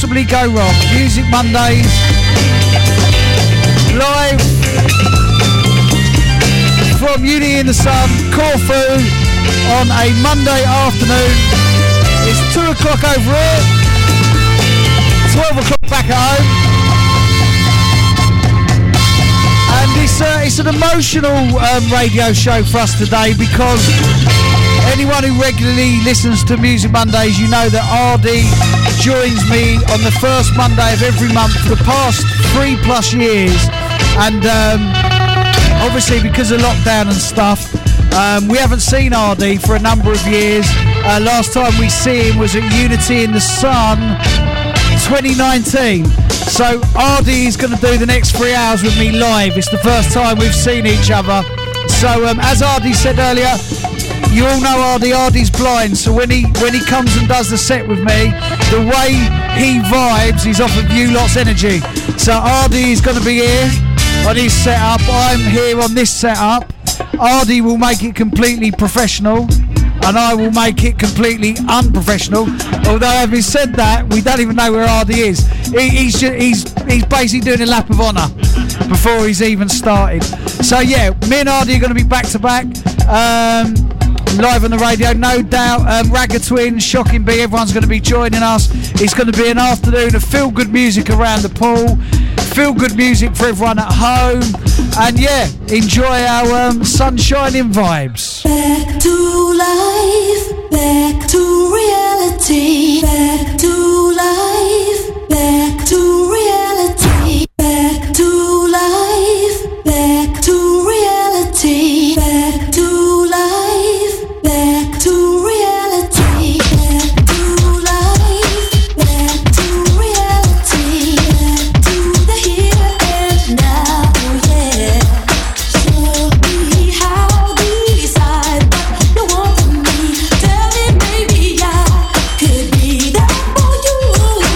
possibly go wrong? Music Mondays, live from Uni in the Sun, Corfu, on a Monday afternoon. It's 2 o'clock over here, 12 o'clock back at home. And it's an emotional radio show for us today, because anyone who regularly listens to Music Mondays, you know that Ardy joins me on the first Monday of every month for the past 3+ years. And obviously because of lockdown and stuff, we haven't seen Ardy for a number of years. Last time we see him was at Unity in the Sun 2019. So Ardy is going to do the next 3 hours with me live. It's the first time we've seen each other. So as Ardy said earlier, you all know Ardy's blind, so when he comes and does the set with me, the way he vibes, he's off of you lot's energy. So Ardy is going to be here on his setup, I'm here on this setup. Ardy will make it completely professional, and I will make it completely unprofessional. Although having said that, we don't even know where Ardy is. He's basically doing a lap of honour before he's even started. So yeah, me and Ardy are going to be back to back. Live on the radio, no doubt. Ragga Twins, Shocking Bee, everyone's going to be joining us. It's going to be an afternoon of feel-good music around the pool, feel-good music for everyone at home, and yeah, enjoy our sunshining vibes. Back to life, back to reality, back to life, back to reality, back to life, back to reality, back to life, back to reality, back to life, back to reality, back to the here and now, yeah. Show me how to decide what you want from me. Tell me maybe I could be there for you.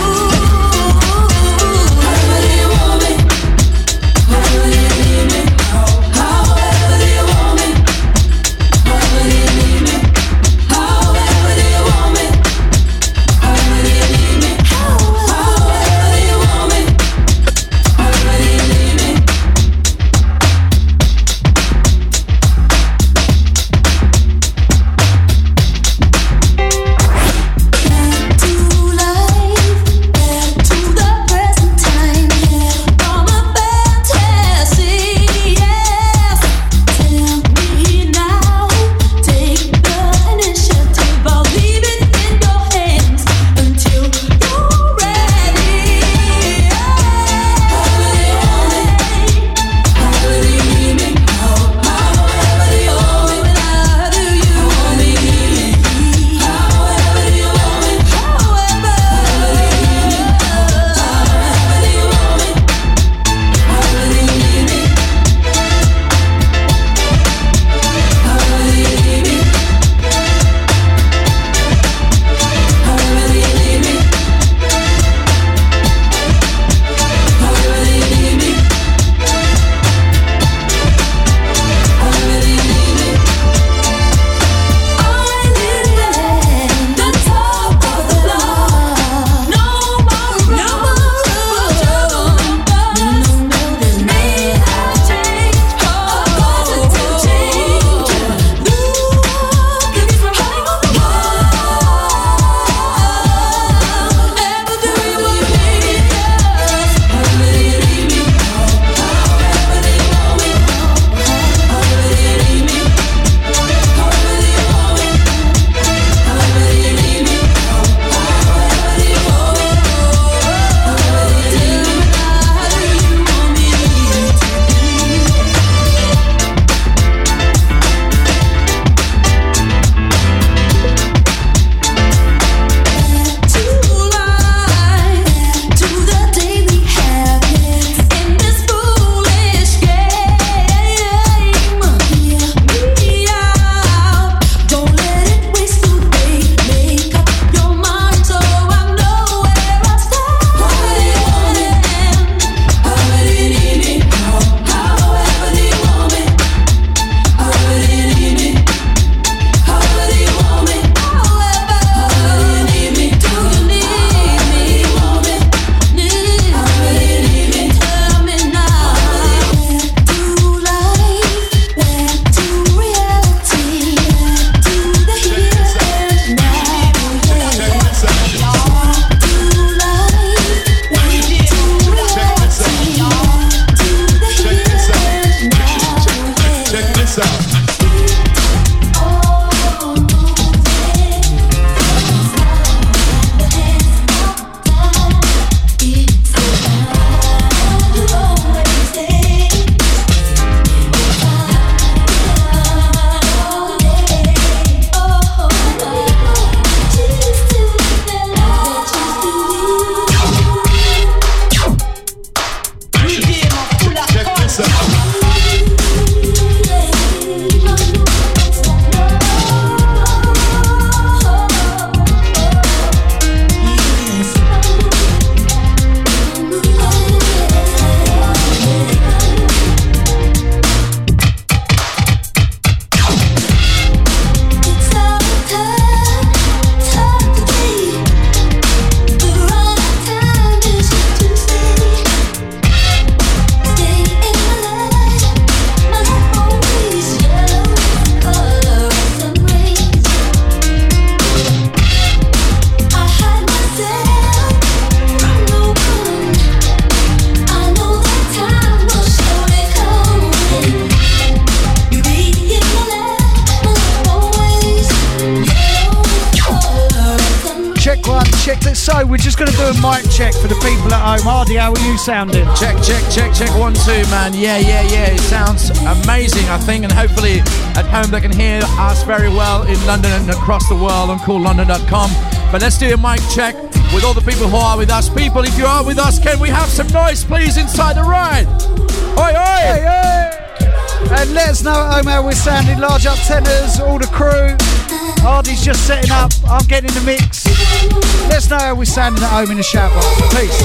we're just going to do a mic check for the people at home. Hardy, how are you sounding? Check, 1, 2, man. Yeah. It sounds amazing, I think, and hopefully at home they can hear us very well in London and across the world on coollondon.com. But let's do a mic check with all the people who are with us. People, if you are with us, can we have some noise, please, inside the ride? Oi, oi! Hey. And let us know at home how we're sounding. Large up tenors, all the crew. Hardy's just setting up. I'm getting the mix. Let us know how we're sounding at home in the shout box. Peace.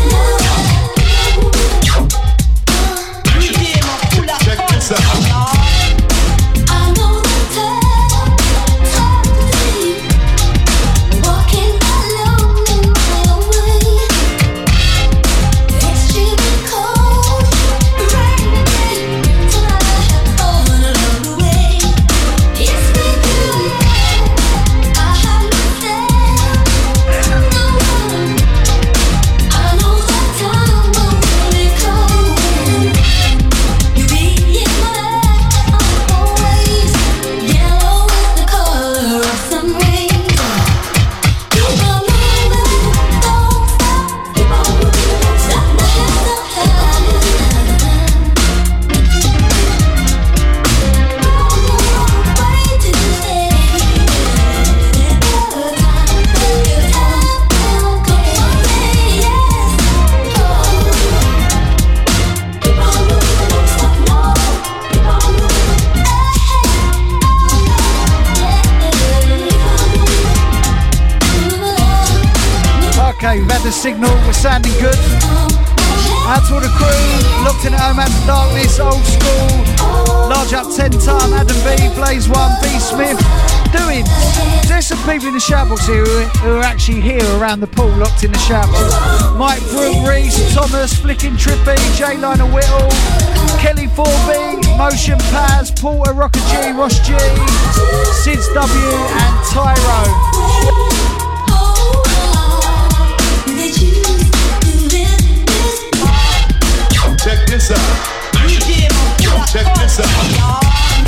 Check this out. We've had the signal, we're sounding good. Out to all the crew, locked in at home, Out to Darkness, Old School, Large Up 10 Ton, Adam B, Blaze 1, B Smith, Doing. There's some people in the shoutbox here who are actually here around the pool, locked in the shoutbox. Mike Brook, Reese, Thomas, Flicking Trippy, J Liner Whittle, Kelly 4B, Motion Paz, Porter, Rocker G, Ross G, Sids W and Tyro. Check this out. Check this out.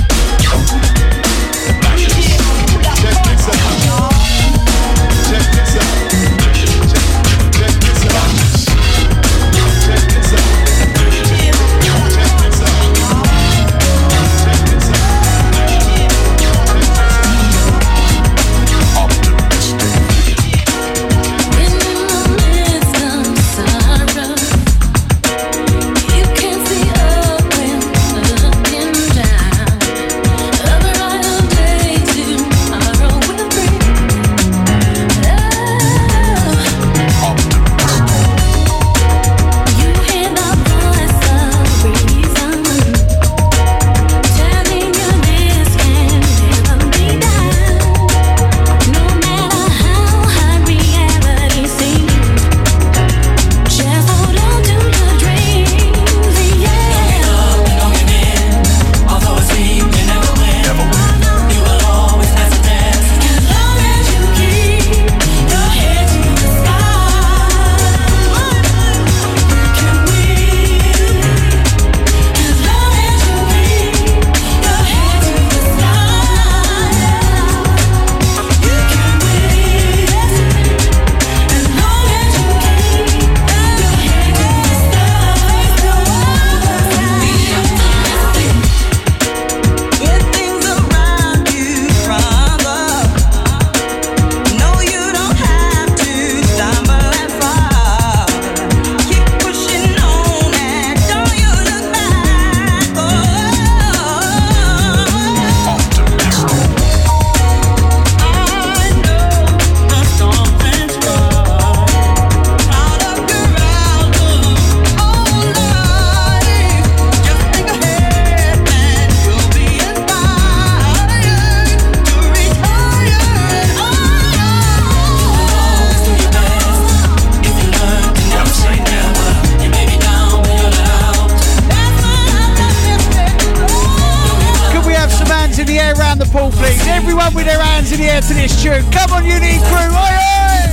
Everyone with their hands in the air to this tune. Come on, Unity crew. Oi, oi!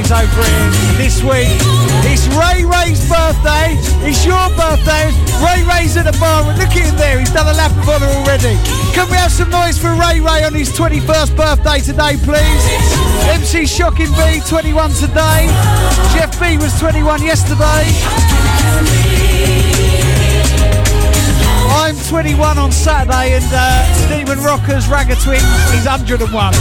Ray's over here this week. It's Ray Ray's birthday. It's your birthday. Ray Ray's at the bar. Look at him there. He's done a lap of honour already. Can we have some noise for Ray Ray on his 21st birthday today, please? MC Shocking B, 21 today. Jeff B was 21 yesterday. I'm 21 on Saturday, and Stephen Rocker's Ragga Twins, he's 101.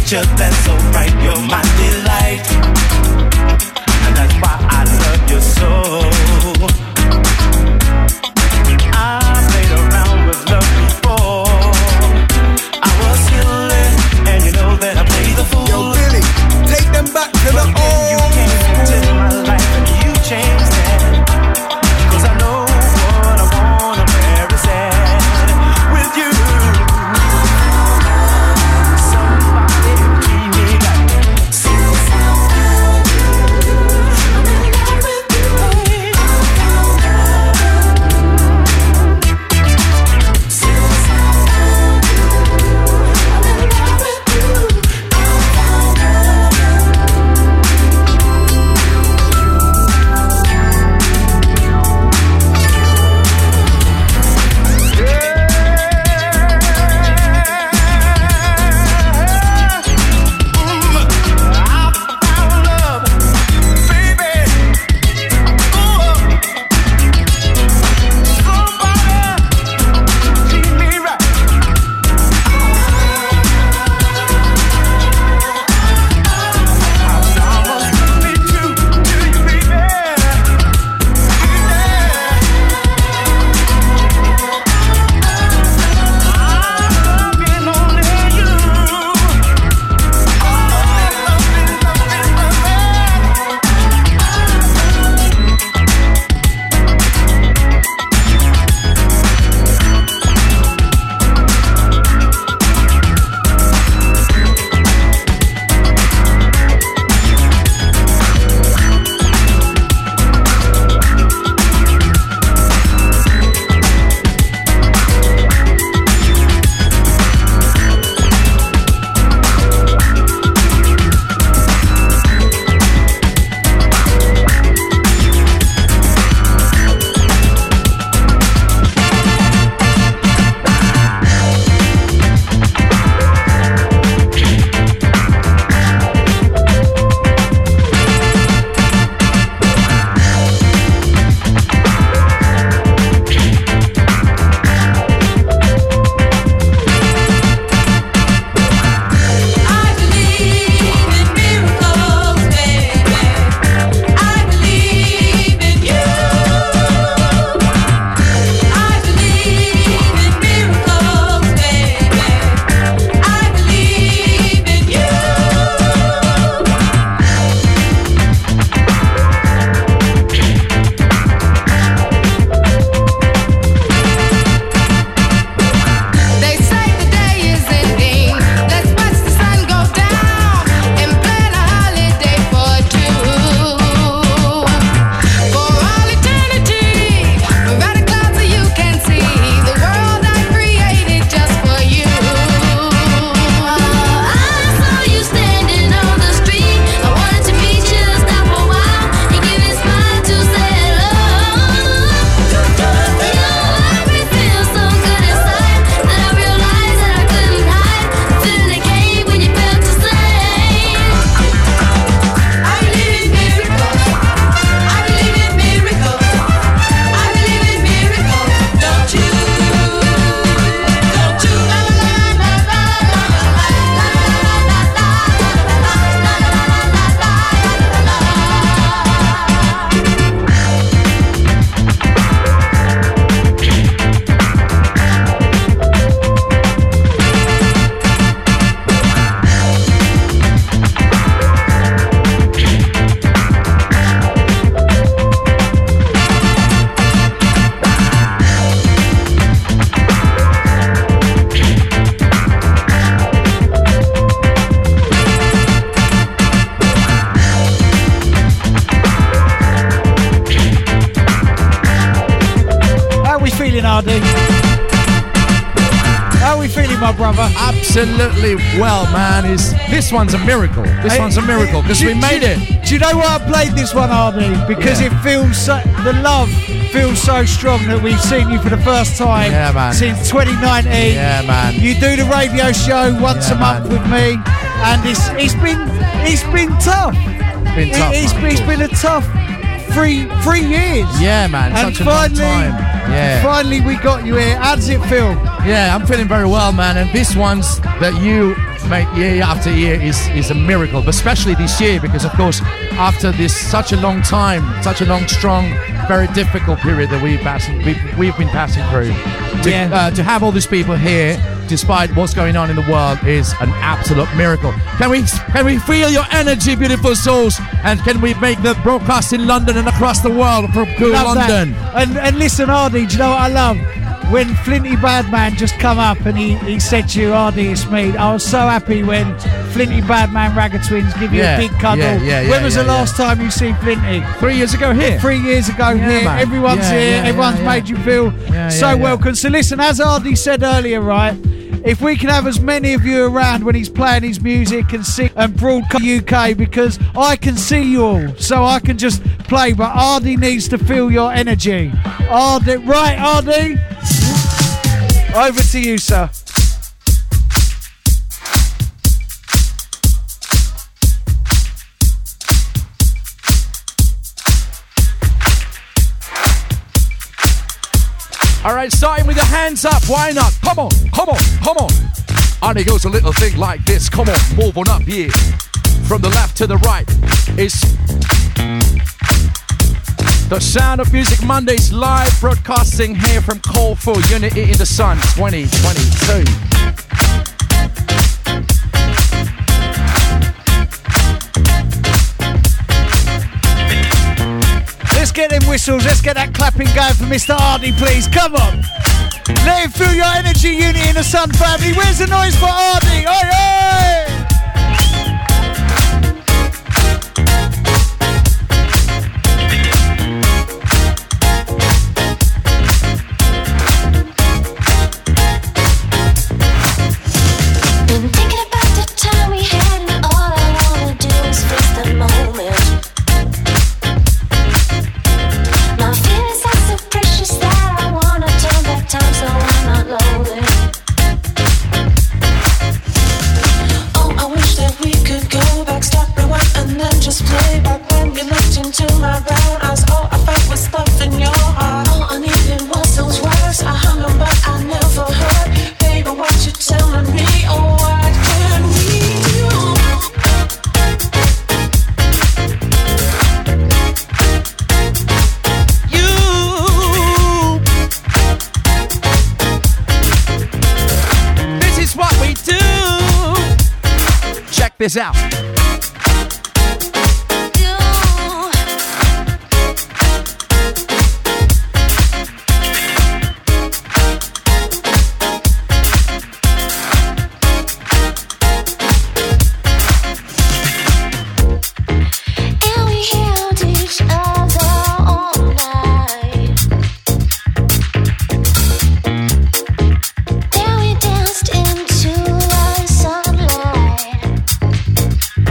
picture that's so bright. You're my delight, and that's why I love you so. I played around with love before. I was silly, and you know that I played the fool. Yo, Billy, take them back to the old. You came into my life and you changed it. 'Cause I know what I want, I'm very sad with you. Somebody treat me right. Hardy? How are we feeling, my brother? Absolutely well, man. This one's a miracle. This one's a miracle because we made it. Do you know why I played this one, Hardy? Because it feels so, the love feels so strong that we've seen you for the first time since 2019. Yeah, man. You do the radio show once a month with me, and it's been tough. It's been a tough 3 years. Yeah, man. And such a long time. Yeah. Finally, we got you here. How does it feel? Yeah, I'm feeling very well, man. And this one's that you make year after year is a miracle, but especially this year because, of course, after this such a long time, such a long, strong, very difficult period that we've been passing through, to have all these people here, despite what's going on in the world, is an absolute miracle. Can we feel your energy, beautiful souls? And can we make the broadcast in London and across the world from Cool London? And listen, Ardy, do you know what I love? When Flinty Badman just come up and he said to you, Ardy, it's me. I was so happy when Flinty Badman Ragga Twins give you a big cuddle. When was the last time you see Flinty? 3 years ago here. 3 years ago here. Man. Everyone's here. Everyone's made you feel welcome. So listen, as Ardy said earlier, right? If we can have as many of you around when he's playing his music and sing and broadcast UK, because I can see you all, so I can just play, but Ardy needs to feel your energy. Ardy, right, Ardy? Over to you, sir. All right, starting with the hands up. Why not? Come on, come on, come on. And it goes a little thing like this. Come on, move on up here. From the left to the right. It's the Sound of Music Mondays live broadcasting here from Corfu Unity in the Sun 2022. Let's get them whistles. Let's get that clapping going for Mr. Ardy, please. Come on. Let him feel your energy, Unity in the Sun family. Where's the noise for Ardy? Oi, oi! Been thinking about the time we had, and all I wanna do is face the moment. My feelings are so precious that I wanna turn back time so I'm not lonely. Oh, I wish that we could go back, stop, rewind, and then just play back when you looked into my brown eyes. All I felt was love in your heart. All I needed was those words. I hung on, but I never heard. Baby, what you telling me? Oh, what can we do? This is what we do. Check this out. And we held each other all night. Then we danced into the sunlight.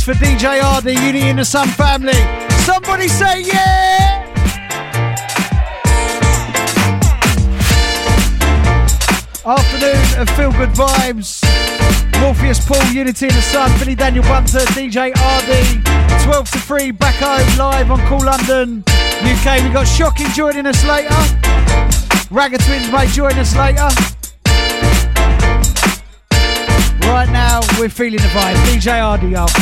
for DJ Hardy, Unity in the Sun family. Somebody say yeah! Afternoon of Feel Good Vibes. Morpheus Paul, Unity in the Sun, Billy Daniel Bunter, DJ Hardy. 12 to 3, back home live on Cool London, UK. We got Shocking joining us later. Ragga Twins may join us later. Right now, we're feeling the vibe. DJ Hardy up.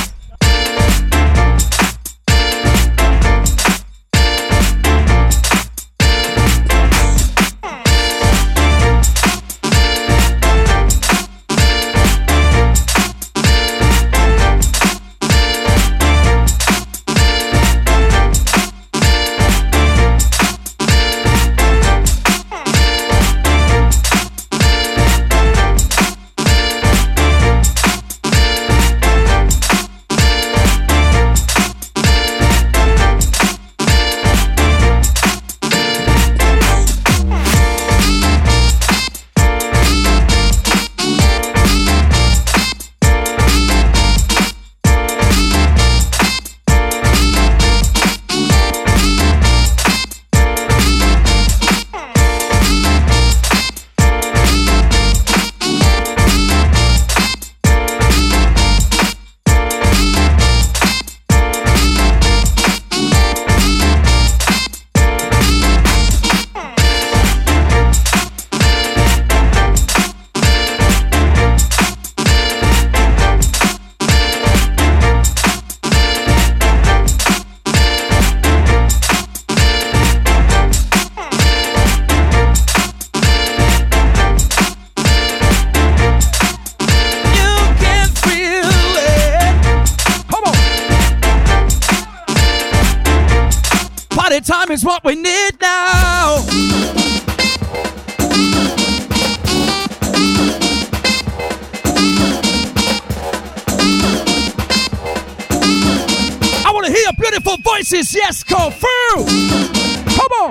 Time is what we need now. I want to hear beautiful voices. Yes, go through. Come on.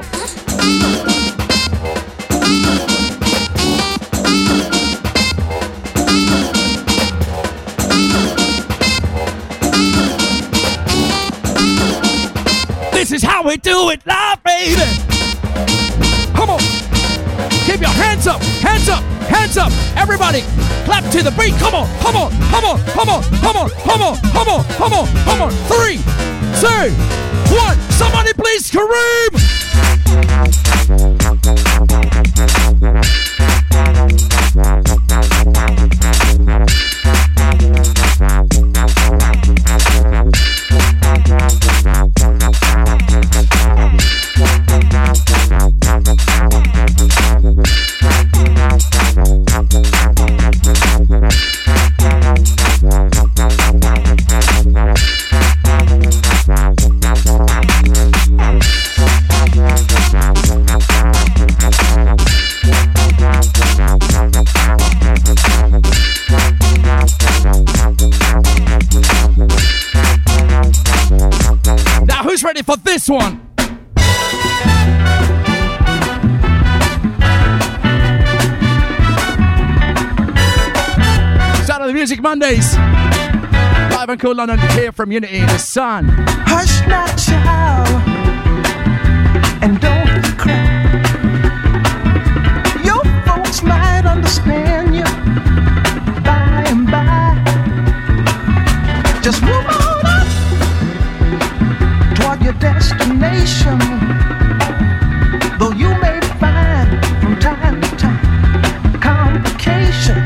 This is how we do it live, baby. Come on. Keep your hands up, hands up, hands up. Everybody, clap to the beat. Come on, come on, come on, come on, come on, come on, come on, come on, come on. 3, 2, 1. Somebody please scream. Ready for this one? Start of the Music Mondays. Live and Cool London, here from Unity in the Sun. Hush now, child, and don't cry. Your folks might understand you by and by. Just move on up toward your destination. Though you may find from time to time complication.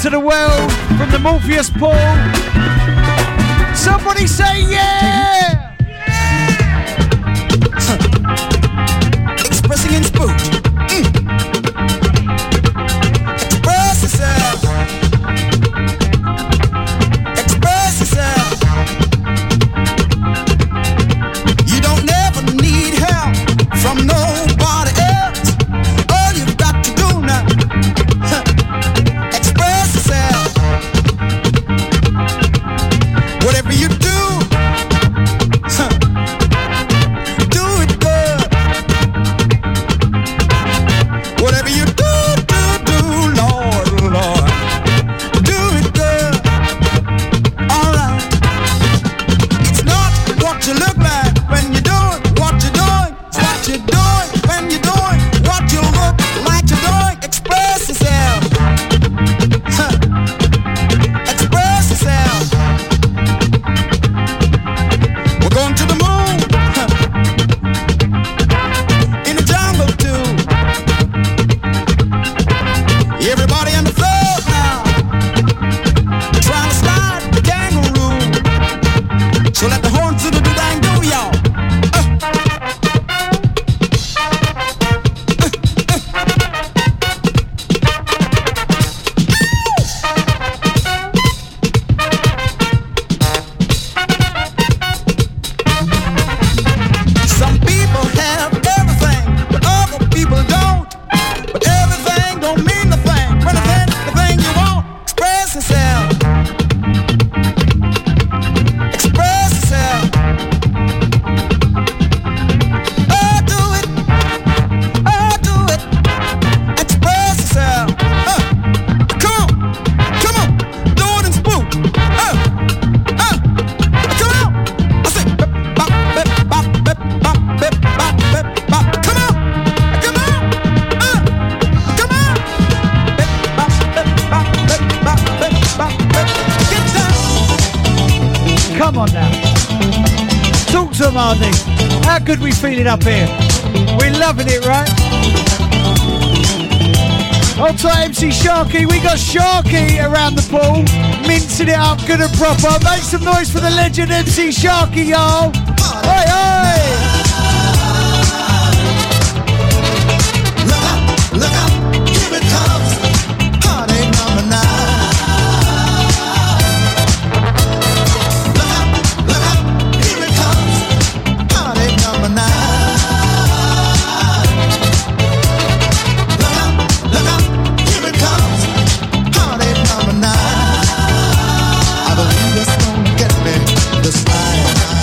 to the world from the Morpheus pool. Somebody say yeah! Expressing in spook. Express yourself. Express yourself. You don't never need help from nobody else. All you've got to do now, express yourself. Whatever you do, do it good. Whatever you do, Lord, Lord, do it good. Alright. It's not what you look like when you're doing what you're doing. It's what you're doing when you're doing what you look like you're doing. Express yourself. Express yourself. We're going to the moon. In the jungle too. Everybody on the floor now. Trying to slide the kangaroo. So let the horns do the dang do, y'all. Some people have everything, but other people don't. But everything don't mean the thing. When it's the thing you want, express yourself. Express yourself. Oh, do it. Oh, do it. Express yourself. Come on. Come on. Do it and spook. Come on. I say, bop, bop, bop, bop, bop, bop, bop, bop, bop. Come on. Come on. Come on. Bop, bop, bop, bop, bop, bop, bop, bop. Get down. Come on now. Talk to him, Hardy. How good we feeling up here? We're loving it, right? Hold tight, MC Sharky. We got Sharky around the pool, mincing it up good and proper. Make some noise for the legend MC Sharky, y'all. Oi, oi! Look out, here it comes. Heartache number 9. Look out, here it comes. Heartache number 9. Look out, here it comes. Heartache number 9. I believe it's gonna get me this time.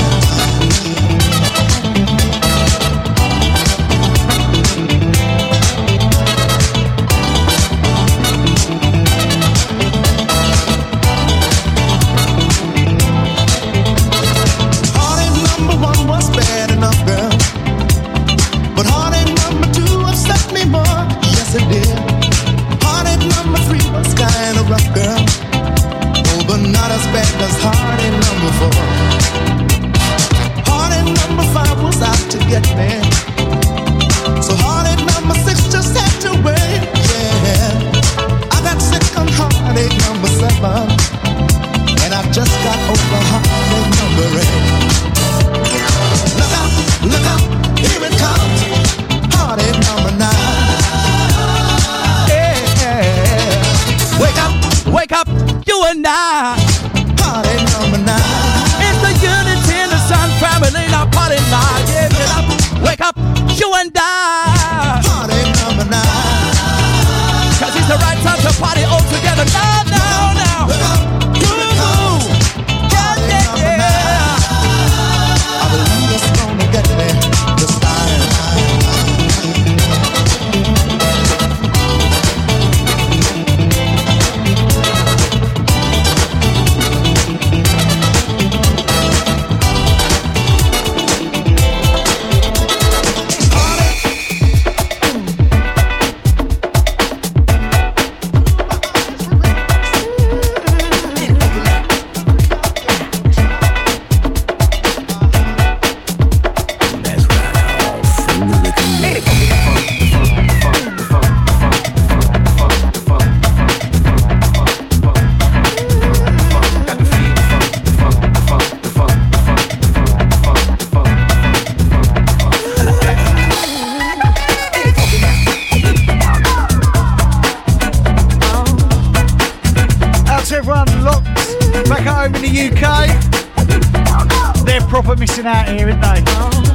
Heartache number 1 was bad enough, girl. But heartache number 2 upset me more. Yes, it did. Heartache number 3 was kinda rough, girl. Oh, but not as bad as heartache number 4. Heartache number 5 was out to get me. So heartache number 6 just had to wait. Yeah, I got sick on heartache number 7. And I just got over heartache number 8. Look out, here it comes. Heartache number 9. Yeah. Wake up, you and I. Heartache number 9. It's the unity in the Sun family, now party night. Yeah, get up, wake up, you and I. Heartache number 9. 'Cause it's the right time to party all together. Now. Look out, here it comes. Heartache number 9. I believe it's gonna get me this time. Heartache proper missing out here, isn't they?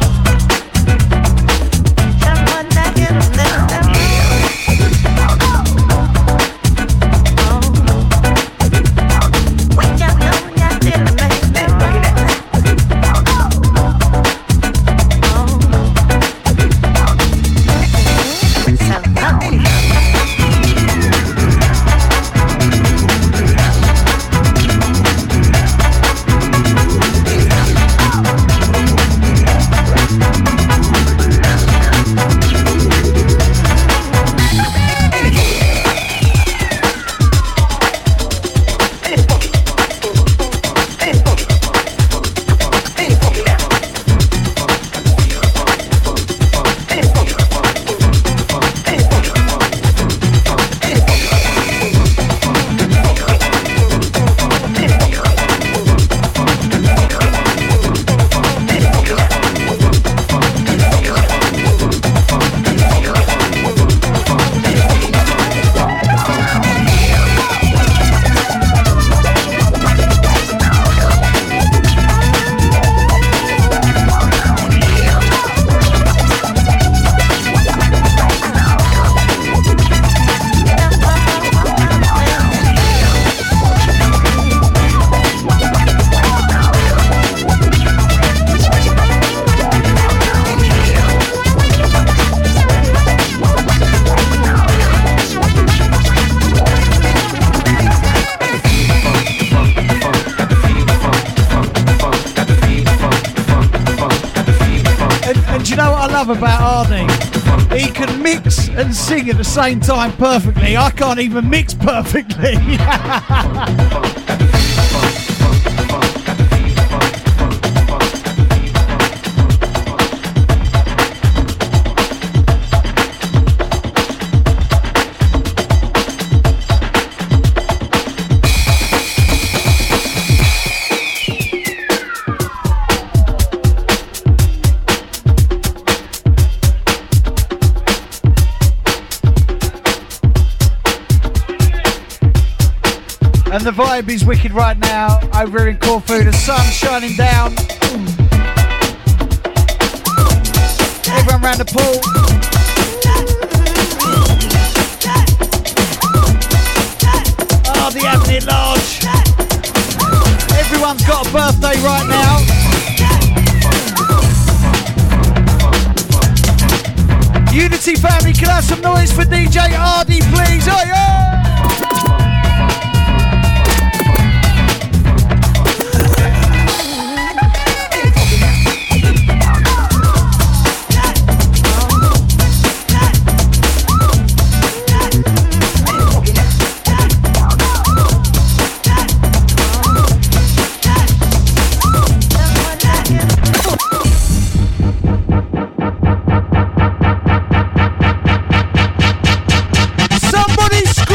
About Arnie, he can mix and sing at the same time perfectly. I can't even mix perfectly. And the vibe is wicked right now over in Corfu. The sun's shining down. Everyone round the pool. Ardy having it large. Everyone's got a birthday right now. Unity family, can I have some noise for DJ Ardy, please? Oh, yeah! Somebody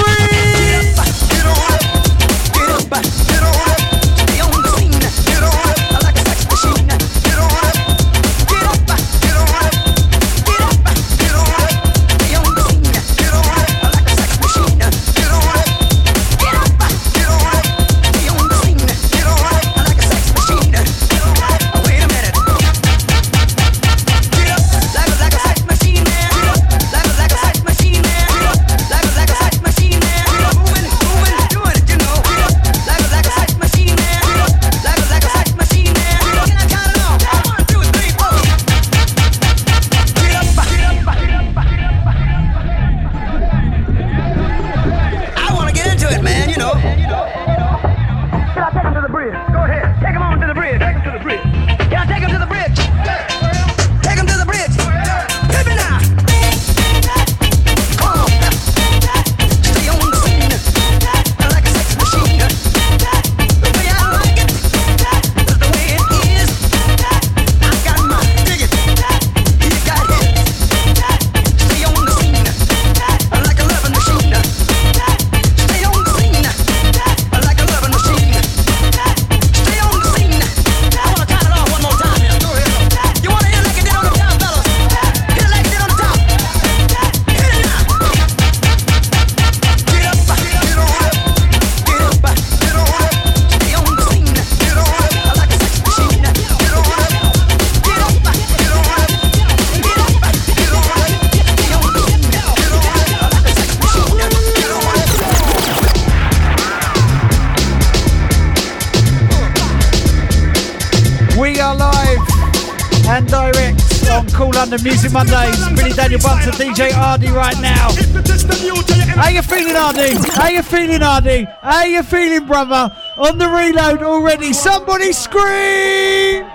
and direct on Cool London Music Mondays. Billy Daniel Bunter, DJ Ardy right now. How you feeling, Ardy? How you feeling, Ardy? How you feeling, brother? On the reload already. Somebody scream!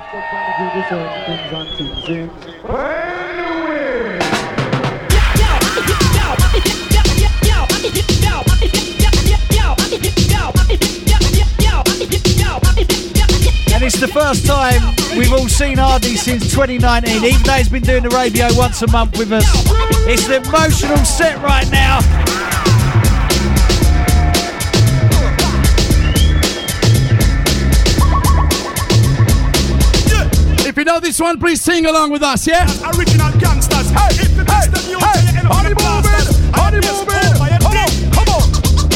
And it's the first time we've all seen Ardy since 2019, even though he's been doing the radio once a month with us. It's an emotional set right now. If you know this one, please sing along with us, yeah? Original gangsters. Hey, honey moving, honey moving. Come on.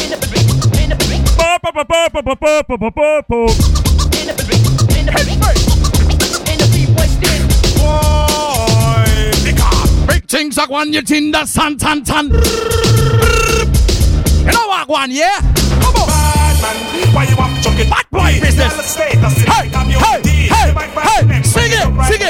Big things like one you tin the sun. You know what one, yeah? Come on. Why you want to chuck it? Bad boy business. Hey, sing it.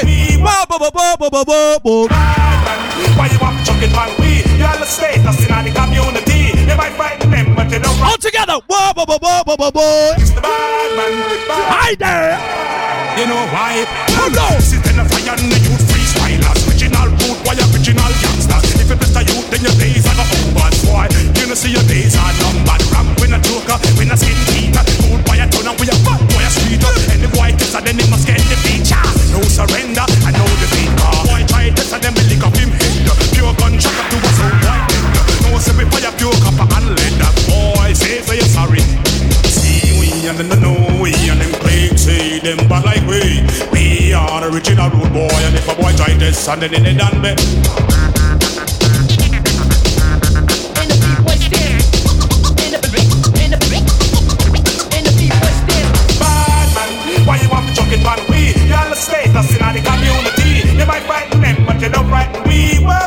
Why you want to chuck it, man? You all the status in the community. You might frighten them, but you don't. All together. It's the bad man. Hi there. You know why? Hold on. Sit in the fire and the youth freestylers. Original root, why original gangsters? If you miss the youth, then your days are over, boy. You know see your days are numbered. Ramp with a joker, with a skin teeth. Food by a ton and we a fat boy a street. And the boy kiss and then he must get the feature. No surrender, and no defeat. Boy try this and then we lick up him head. Pure gunshot up to us old white head. No say we fire pure copper and lead. Boy say for you sorry. See we and then know we and them plague say them bad like we. We are the original road boy, and if a boy try this and then they done me. Why you want to chuck it on we? You all the status in the community. You might frighten them, but you don't frighten we. Why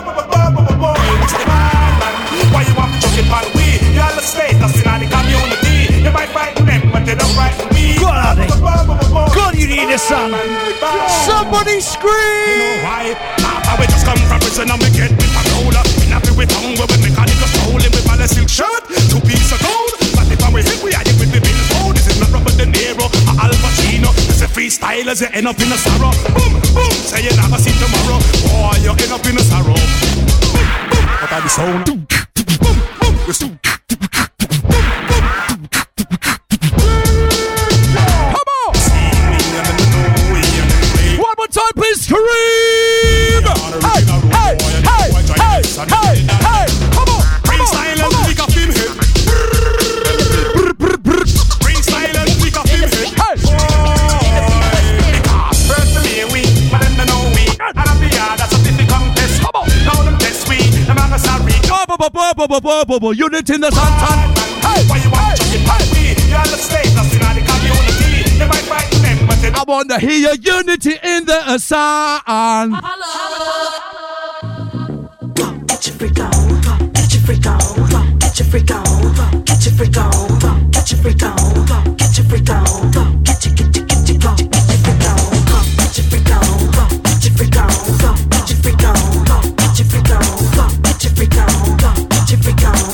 you want to chuck it on we? You all the status in the community. You might frighten them, but you don't frighten we. God, you need a son. Somebody scream! Why? Papa, we just come from prison and we get with a roller. We not with tongue, we with mechanical strolling with a silk shirt, 2 pieces of gold. But if we hit, we are it with the billboard. This is not Robert De Niro or Al Pacino. This is freestylers, you end up in a sorrow. Boom, boom, say you never see tomorrow. Boy, you end up in a sorrow. Boom, boom, but I be so now. Boom, boom, we're so. One more time, please scream! Hey! Come on! Freestyle and pick up him head. Freestyle and pick up him head. Because first to me we, but then they know we. And I'm the that's a different contest. Come on! Now them test we, the man is sorry. Unit in the sun. Why you want to chuck it back me? You all the status in the community. They might fight them, but they I want to hear unity in the sun. Get your freak on, get your freak on, get your freak on, get your freak on, get your freak on, get your freak on, get your freak on, get your freak on, get your freak on, get your freak on, get your freak on, get your freak on, get your freak on, get your freak on,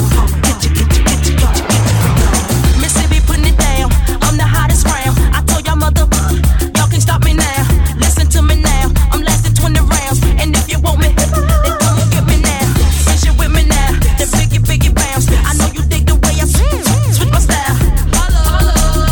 Missy be putting it down. I'm the hottest round. I told y'all mother, y'all can stop me now. Listen to me now. I'm lasting 20 rounds, and if you want me, then come and get me now. Since you with me now, then biggie bounce. I know you dig the way I switch my style.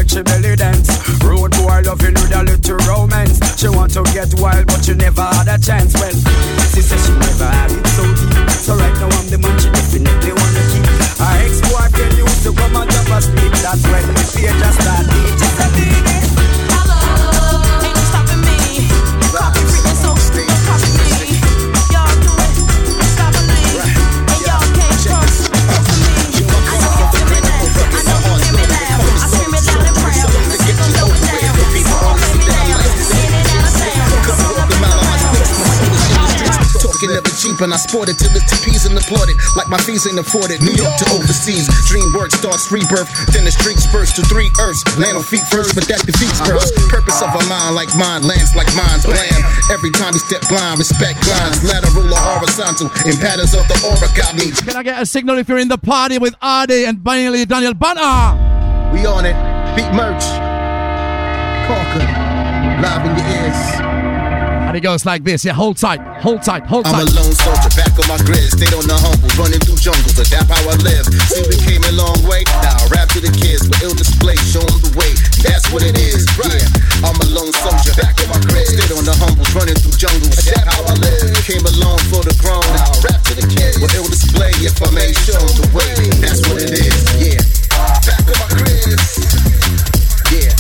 make she belly dance. Road boy loving with a little romance. She want to get wild but she never had a chance. Well, she said she never had it so deep. So right now I'm the man she definitely wanna keep. Her ex-boyfriend used to come and drop asleep. That's when the fear just started. She said, baby, hello, ain't no stopping me. Copy written, so no copy me. Y'all do it, stop-a-ly. And y'all can't trust me. I can't give me that, I know you hear me loud. I scream it loud and proud. The signal going down, so won't let me down. In and out of town, so let me know. Talking never cheap and I sport it till it's TP's and applauded. Like my fees ain't afforded. New York to overseas. Dream work starts rebirth. Then the streets burst to 3 earths. Land on feet first, but that defeats first. Purpose of a mind like mine, lands like mine's bland. Every time you step blind, respect lines. Lateral or horizontal. In patterns of the aura got me. Can I get a signal if you're in the party with Ardy and Bailey Daniel Banner? We on it. Beat merch. Corker. Live in your ears. And it goes like this, yeah, hold tight, hold tight, hold tight. I'm a lone soldier, back on my grid, stayed on the humble, running through jungles, adapt how I live. See, we came a long way, now I rap to the kids with ill display, show them the way, that's what it is, yeah. I'm a lone soldier, back on my grid, stayed on the humble, running through jungles, adapt how I live. Came along for the grown, now I rap to the kids with ill display, if I may show them the way, that's what it is, yeah. Back on my grid, yeah.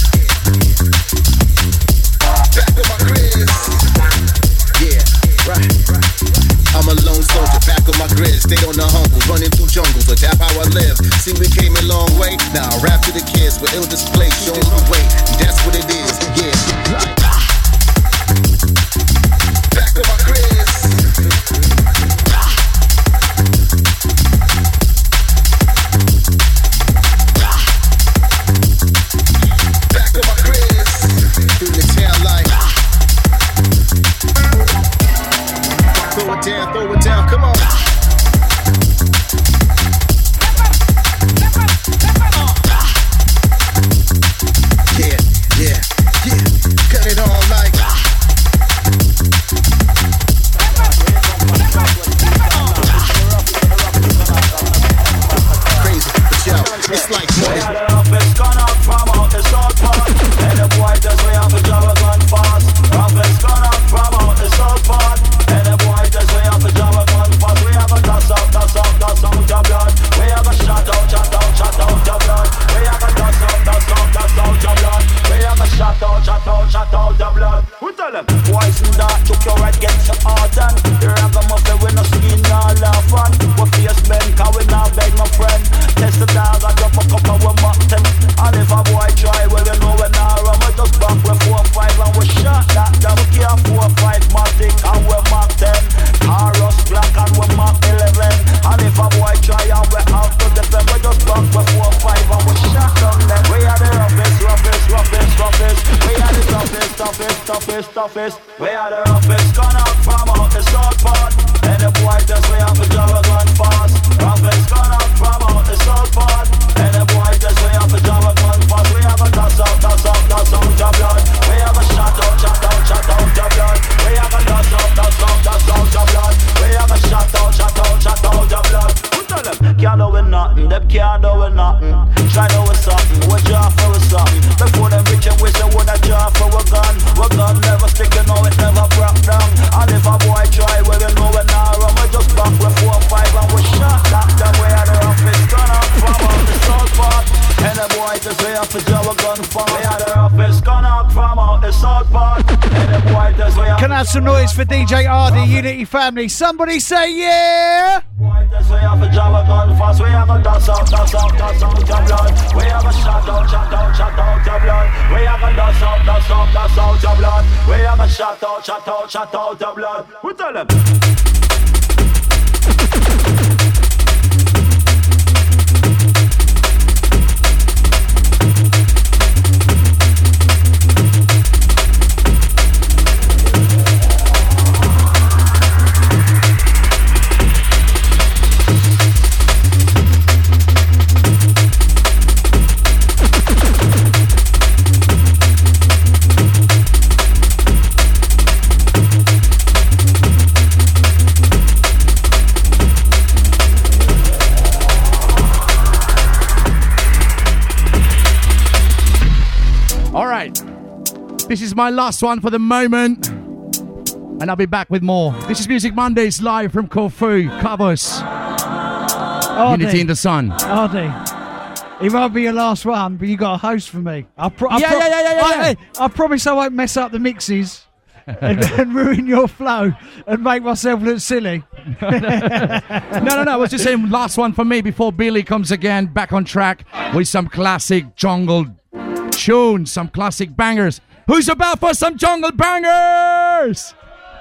Back on my grid. I'm a lone soldier, back on my grid, stayed on the humble, running through jungles, adapt how I live. See, we came a long way, now I rap to the kids with ill display, show them the way, that's what it is, yeah. Back on my grid. Back on my grid, through the tail light. Throw it down, come on. Yeah, cut it all like. Crazy, but yo, it's like money. It's gone up from out the South Park. And the boy does way off a job a gun fast. It's gone up from out the South Park. And the boy does way off a job a gun fast. We have a dust out your blood. We have a shot out your blood. We have a dust out your blood. We have a shot out your blood. Who tell them? Poison that took your head, get your heart and you have a muffin with no skin, all our fun. We face men, cause we now beg my friend. Test the dog, I drop a couple with Mach 10. And if a boy try, well you know when I run, we just back with 4-5 and we shot that down. We can't 4-5 Matic and we Mach 10. Taurus black and we Mach 11. And if a boy try and we out to defend, we just back with 4-5 and we shot down them. We are the roughest. We are the toughest. We are the roughest, gone out from out the South Part. And the boy just way off a job a gun fast. Roughest, gone out from out the South Part. And the boy just way off a job a gun fast. We have a dust out your blood. We have a shot out your blood. We have a dust out your blood. We have a shot out your blood. Who tell them? Can't do with nothing, them can't do with nothing. Try to with something, we draw for with something. Before them reach and we say what a draw for a gun. We gun never stick, you know it never broke down. And if a boy try, well you know we now run. We just back with 4-5 and we shot that them. We are the roughest, gone out from out the South Part. And the boy just way off a job a gun fast. We are the roughest, gone out from out the South Part. And the boy just way off. Can I have some noise for DJ Ardy, Unity Family? Somebody say yeah! We have a job a gun fast. We have a dust out your blood. We have a shot out your blood. We have a dust out your blood. We have a shot out your blood. Who tell them? This is my last one for the moment. And I'll be back with more. This is Music Mondays live from Corfu. Covers. Unity in the Sun. Ardy. It might be your last one, but you got a host for me. I promise I won't mess up the mixes and ruin your flow and make myself look silly. No. I was just saying last one for me before Billy comes again back on track with some classic jungle tunes, some classic bangers. Who's about for some jungle bangers?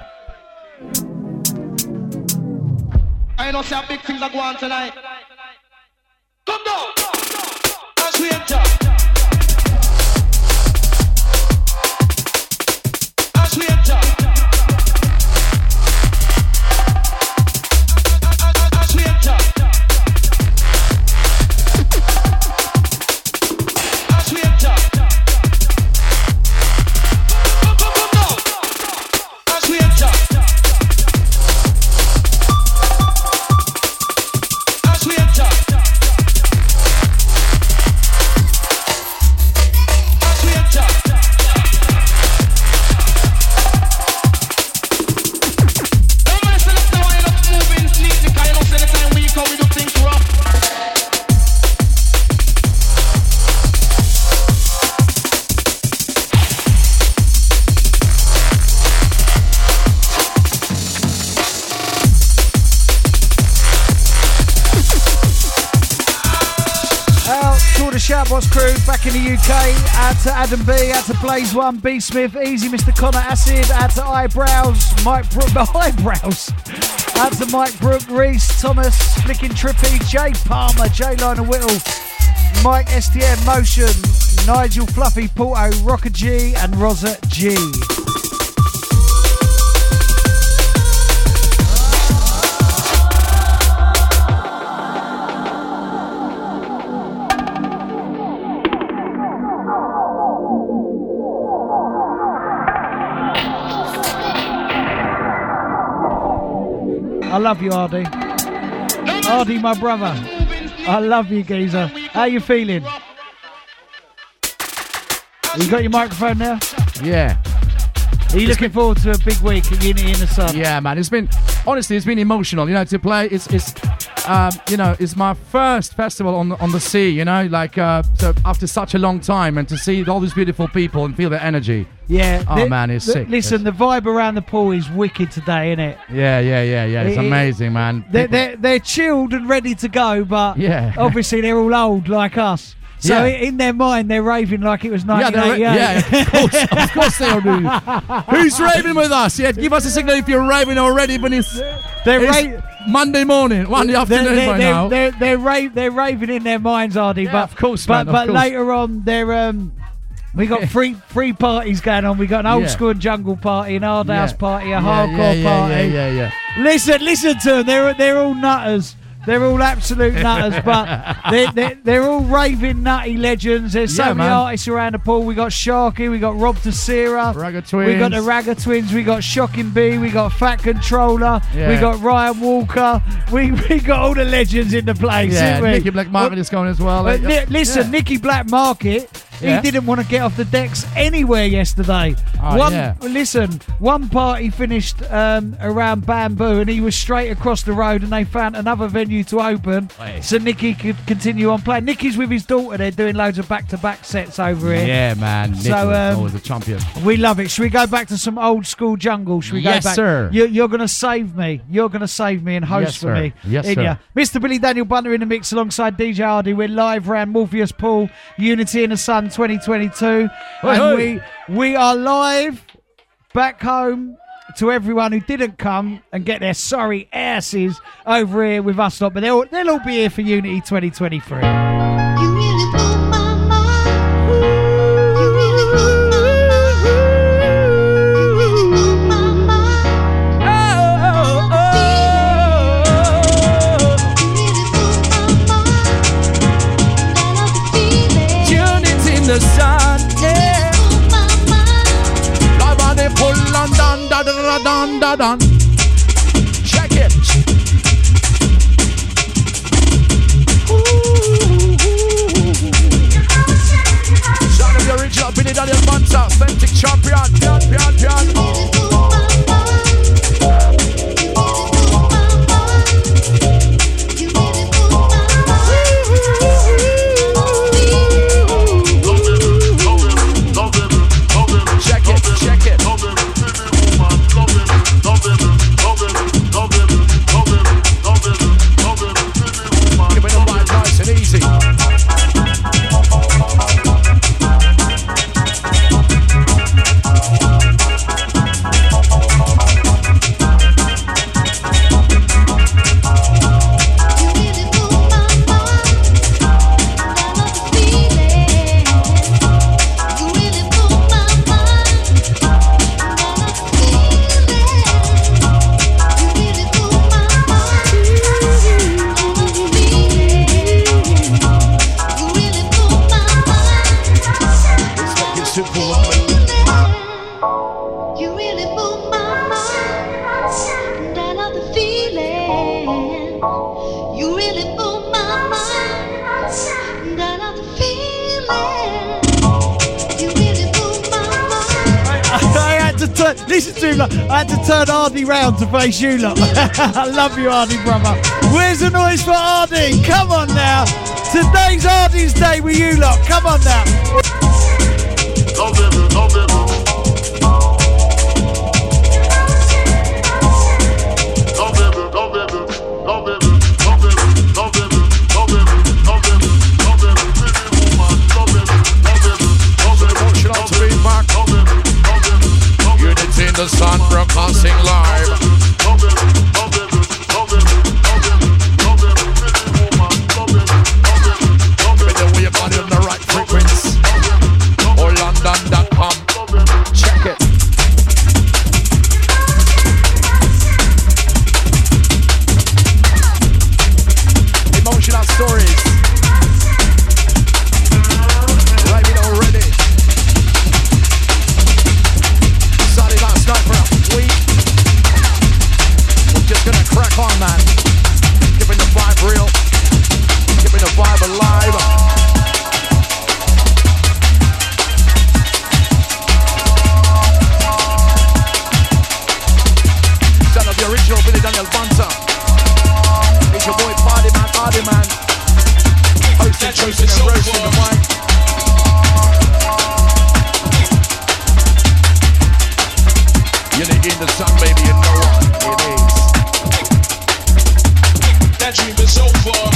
I know some big things are going on tonight. Come down as we enter. As we enter. As we enter. As we enter. Come down as we enter. As we enter. As we enter. Don't mind select the wind up moving neatly, 'cause you know say the time we come we do things rough. Out to all the Shoutbox crew back in the UK. Out to Adam B, out to Blaze One, B Smith, Easy, Mr. Connor Acid, out to Eyebrows, Mike Brook, Eyebrows. Out to Mike Brook, Reese, Thomas, Flicking Trippy, Jay Palmer, Jay Liner Whittle, Mike STM Motion, Nigel Fluffy Porto, Rocker G, and Rosa G. I love you, Ardy. Ardy, my brother. I love you, geezer. How you feeling? You got your microphone now? Yeah. Are you looking forward to a big week at Unity in the Sun? Yeah, man. It's been emotional, to play. It's my first festival on the sea, so after such a long time, and to see all these beautiful people and feel the energy. Yeah. Man, it's sick. Listen, the vibe around the pool is wicked today, isn't it? Yeah. It's amazing, man. They're chilled and ready to go, but obviously they're all old like us. So in their mind, they're raving like it was 1988. Of course they all do. Who's raving with us? Yeah, give us a signal if you're raving already, but it's Monday morning, Monday afternoon now. They're raving in their minds, Ardy. Yeah, of course, man. But later on, they're we got three parties going on. We got an old school and jungle party, an hard house party, a hardcore party. Yeah. Listen to them. They're all nutters. They're all absolute nutters, but they're all raving nutty legends. There's so many artists around the pool. We got Sharky, we got Rob Tessera, Ragga Twins. We got the Ragga Twins, we got Shocking B, we got Fat Controller, we got Ryan Walker. We got all the legends in the place, didn't we? Nicky Black Market is going as well. Listen, Nicky Black Market. He didn't want to get off the decks anywhere yesterday. Listen, one party finished around Bamboo, and he was straight across the road, and they found another venue to open so Nicky could continue on playing. Nicky's with his daughter. They're doing loads of back-to-back sets over here. Yeah, man. Nicky was always a champion. We love it. Should we go back to some old school jungle? Should we go back? Yes, sir. You're going to save me. You're going to save me and host for me. Yes, sir. Mr. Billy Daniel Bunter in the mix alongside DJ Hardy. We're live around Morpheus Pool, Unity in the Sun 2022. We are live back home to everyone who didn't come and get their sorry asses over here with us lot, but they'll all be here for Unity 2023. The sun, yeah. Live on the pull and dun dun dun dun dun dun. Check it. Sound of the original Billy Daniel Bunter, authentic champion. turn. Listen to him. I had to turn Hardy round to face you lot. I love you, Hardy, brother. Where's the noise for Hardy? Come on now. Today's Hardy's day with you lot. Come on now. In the sun broadcasting live. Whether we are on the right frequency or London.com. Check it. Emotional stories. Arriving already. Just gonna crack on, man. Keeping the vibe real, keeping the vibe alive. Son of the original Billy Daniel Bunter. It's your boy Party Man. Hosting, choosing, and roasting the mic. You're in the sun, baby, you know what it is. That dream is over.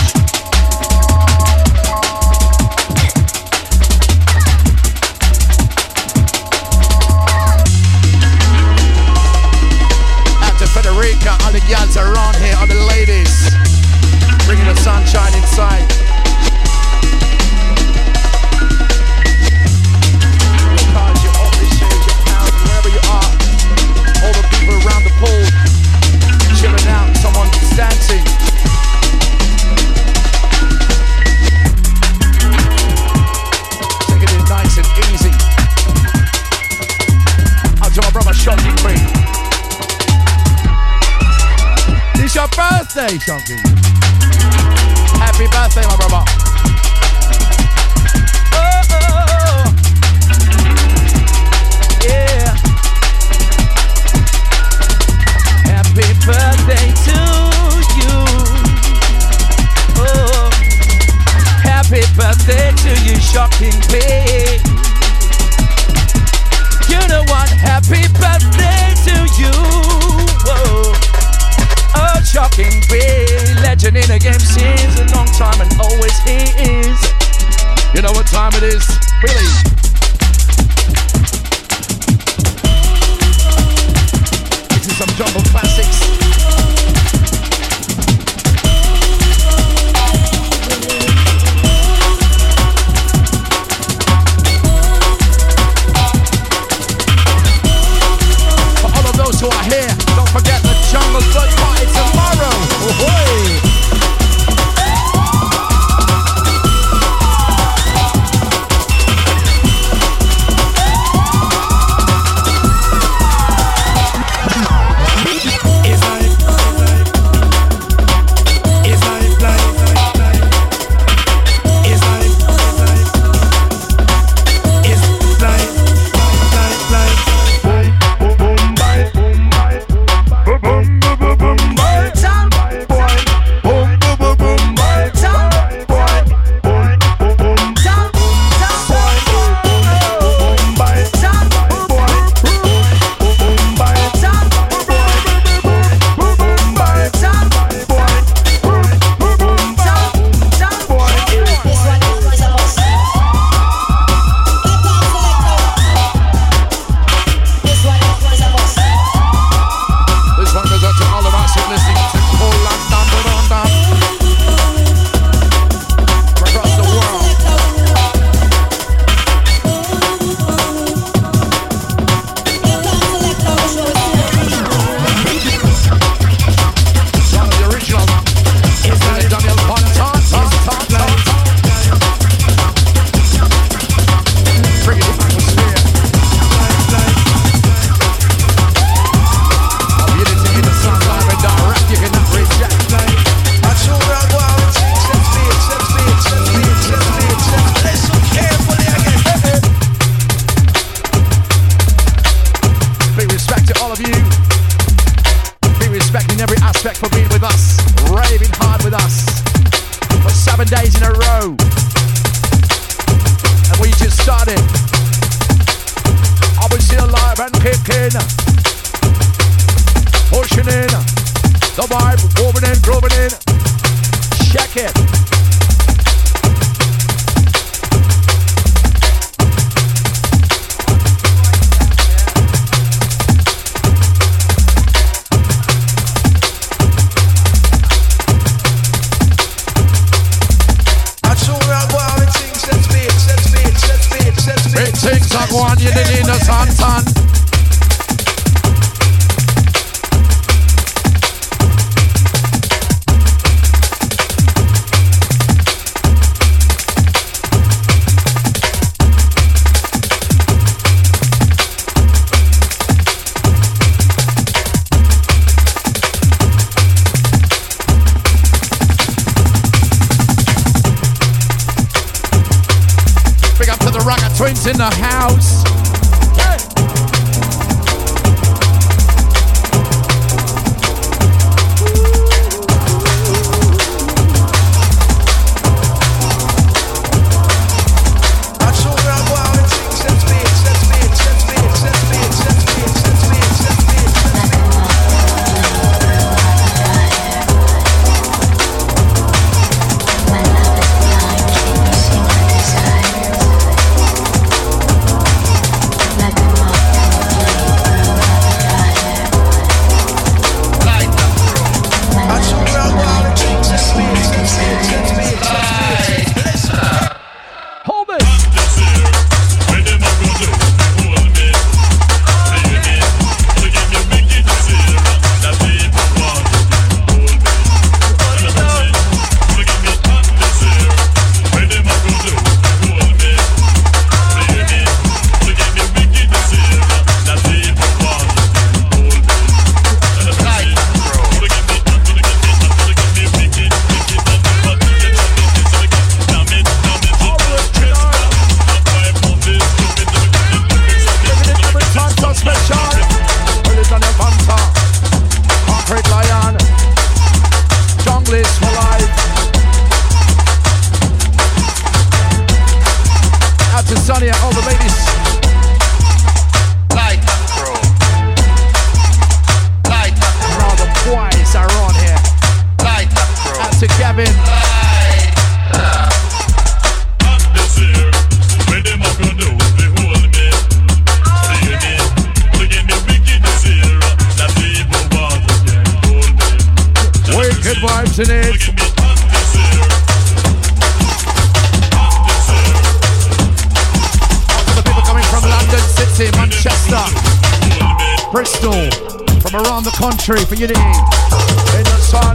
Out to Federica, all the gals around here, all the ladies, bringing the sunshine inside. Your cars, your offices, your house, wherever you are, all the people around the pool, chilling out, someone's dancing. Taking it nice and easy. Out to my brother Shonky Queen. It's your birthday, Shonky. Happy birthday, my brother. Oh, yeah. Happy birthday to you. Oh, happy birthday to you, Shocking Pig. You know what? Happy birthday to you. Oh, Shocking Pig. Legend in the game since a long time and always is. You know what time it is, Billy? Some jungle classics. For all of those who are here, don't forget the jungle blood party tomorrow. Ahoy! 7 days in a row. And we just started. I'll be still alive and kicking. Pushing in. The vibe, moving in, grooving in. Check it. Things are going, you didn't need no sun. Twins in the house. Country for unity in the sun.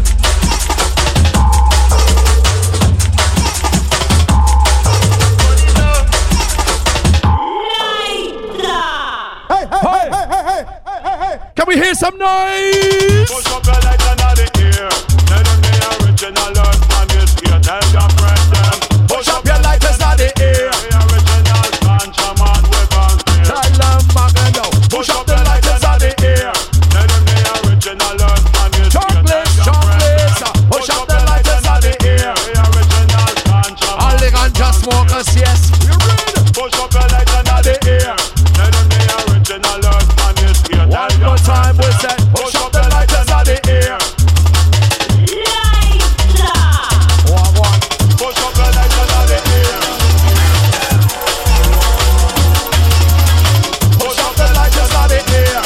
Hey. Can we hear some noise? Push up your lights under the ear. Tell them the original Earthman is here. Tell your friend them. Push up your lighters under the ear. The original ganja man with on here. Tell them Magando. Push up the lighters under the ear. Push up the lighters of the air. All the ganja smokers, yes. Push up the lighters of the air. Let them the original Earthman is here. One more time we said, push up the lighters of the air. One. Push up the lighters of the air. Push up the lighters of the air.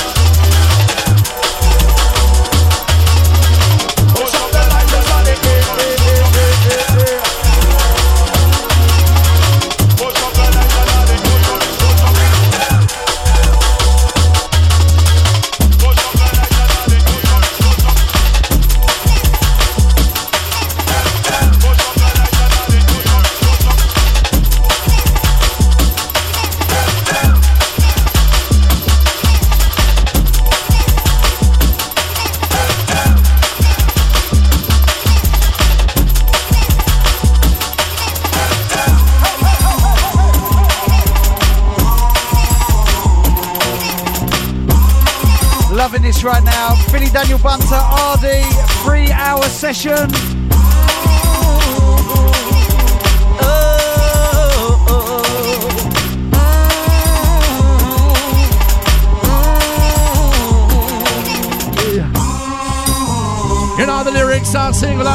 Loving this right now. Billy Daniel Bunter, RD, 3-hour session.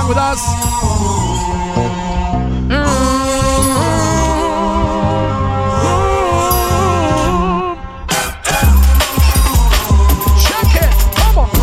along with us. Check it. Come on.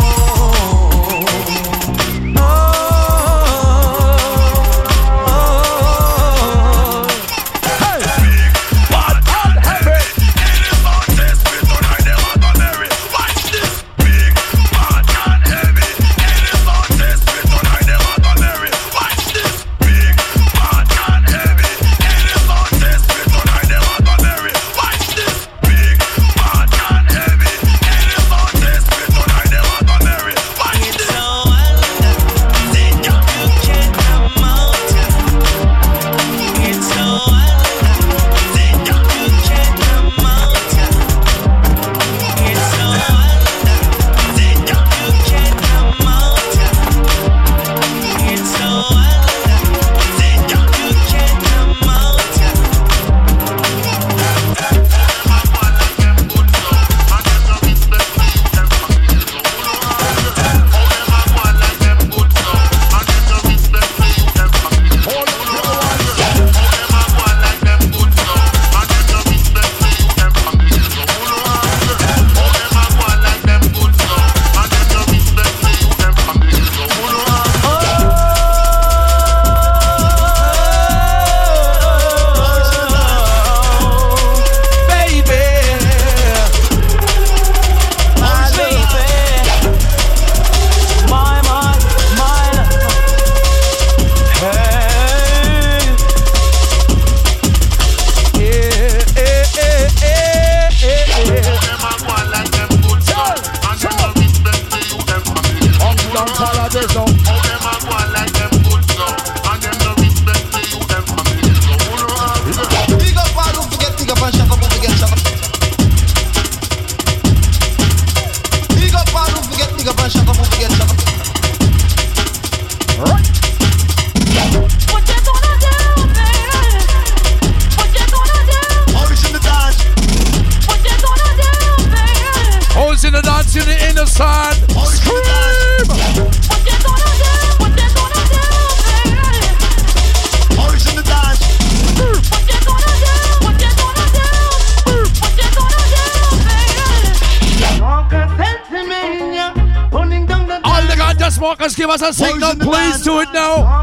Give us a signal, please do it now.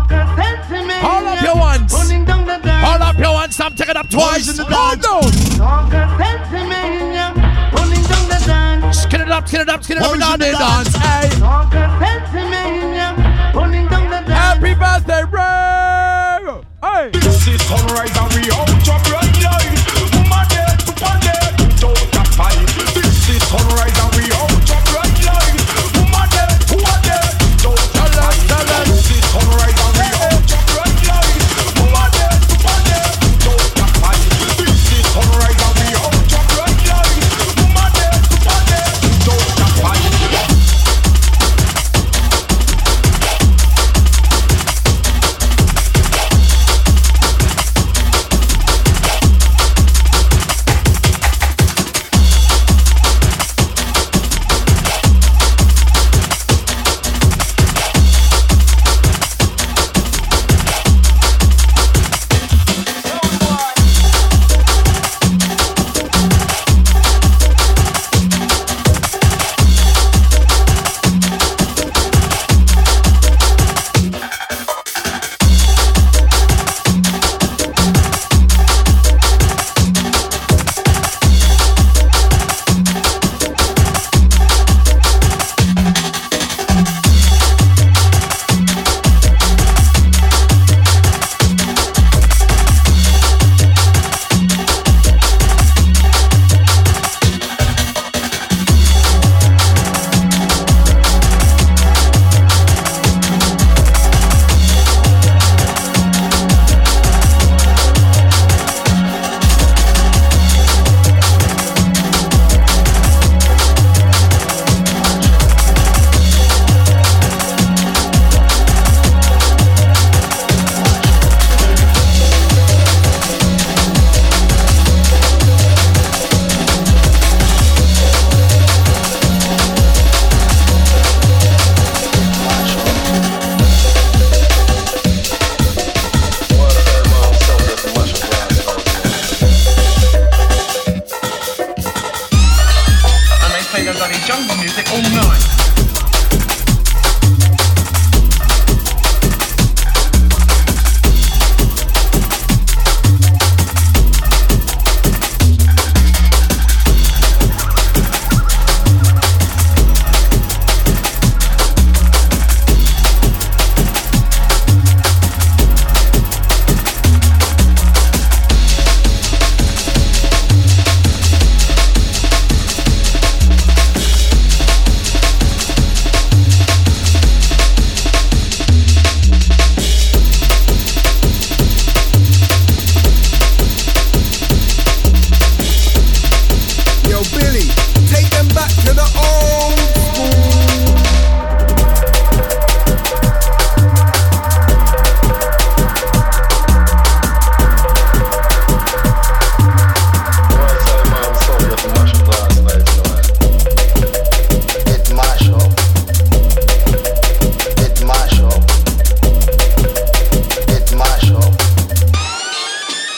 Hold up your ones. Hold up your ones. Stop taking up twice. Hold down. Skin it up, skin it up, skin it up, and down there dance. Hey. Happy birthday, Ray. Hey. This is sunrise and we out your bright light. Woman there, woman there, don't have fight. This is sunrise and we out your bright light. Woman there, woman there. This is sunrise and we out your bright light. Woman there, don't have fight. This is sunrise and we out your bright light. Woman there, don't have fight.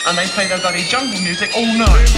and they play their bloody jungle music all night.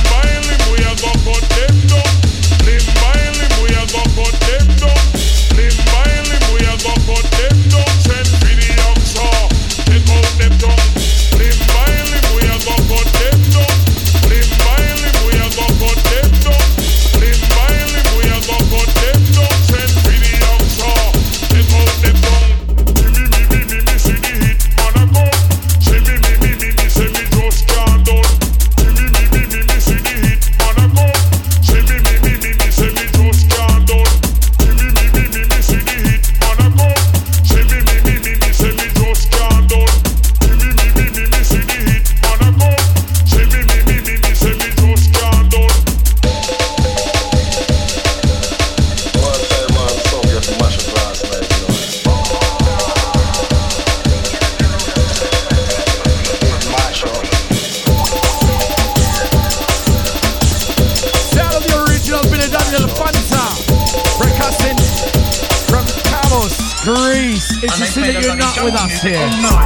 It's to see that you're not with us here.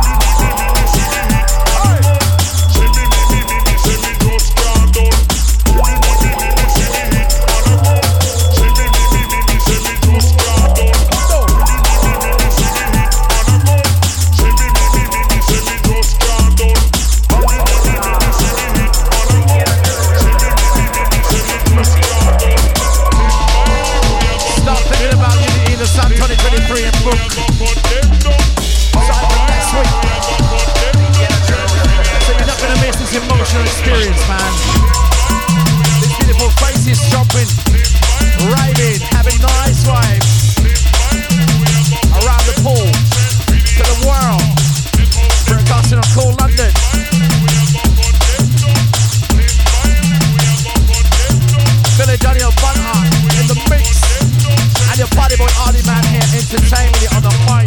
Emotional experience, man. These beautiful faces jumping, raving, having nice vibes around the pool to the world. Broadcasting on Cool London. Billy Daniel Bunter in the mix, and your party boy Artie Man here entertaining you on the mic.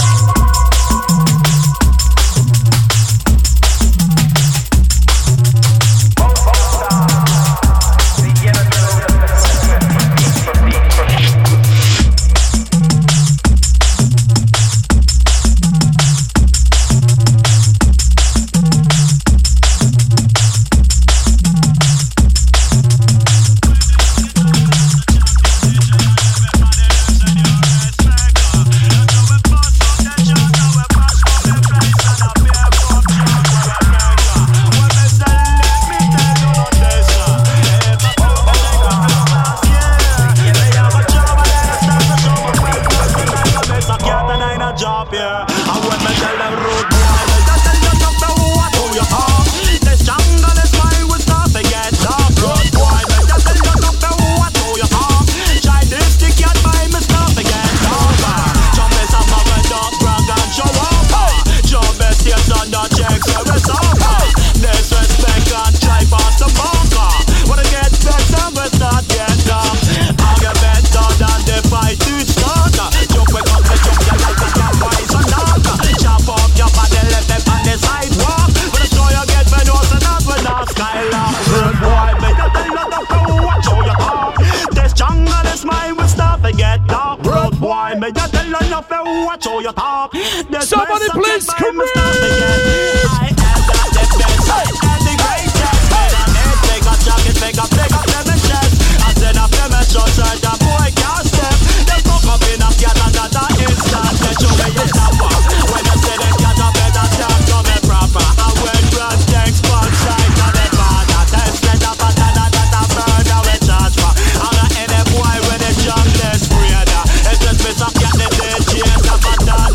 Somebody please come in. I am the best and the greatest. Make a jacket, make up them chest. I said I feel my shots and the boy can't step. They fuck up in a cat and that instant. They show me your number. When I say they got a better time, come in proper. I went run tanks, fun side, and they found that test. Let up a murder with charge for. I'm not any boy when they jump this breeder. It's just me some cat that they change up and down.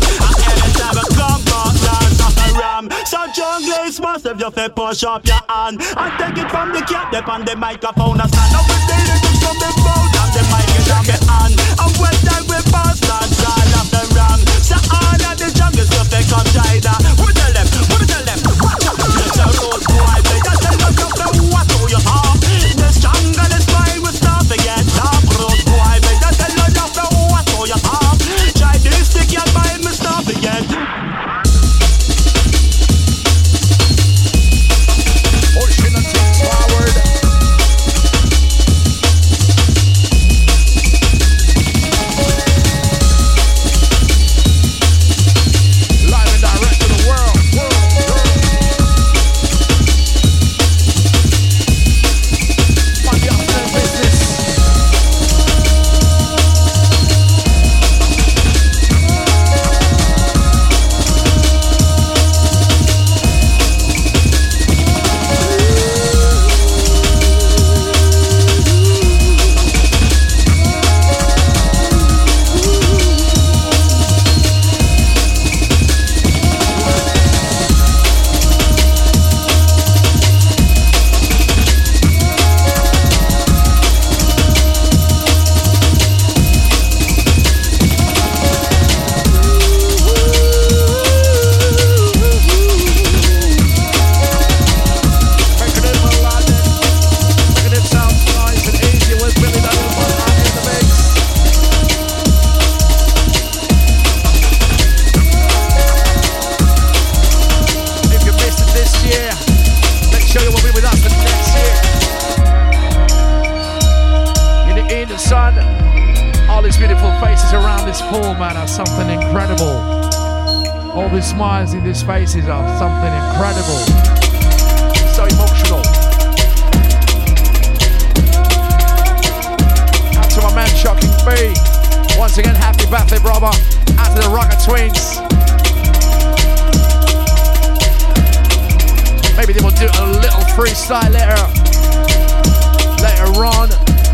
So junglers must have your fit, push up your hand and take it from the cat dip on the microphone and stand up with the lyrics from the boat and the mic is on the hand. And when time we pass that all of the ram. So all of the jungle stuff they come China. What tell them, watch out. It's a road boy, they just tell them what do you have. This jungle is fine, we start to get up. Road boy, they just tell them what do you have. Try this stick your mind, we start to get. the smiles in these faces are something incredible. So emotional. Out to my man Shocking B. Once again, happy birthday, brother. Out to the Rocket Twins. Maybe they will do a little freestyle later on.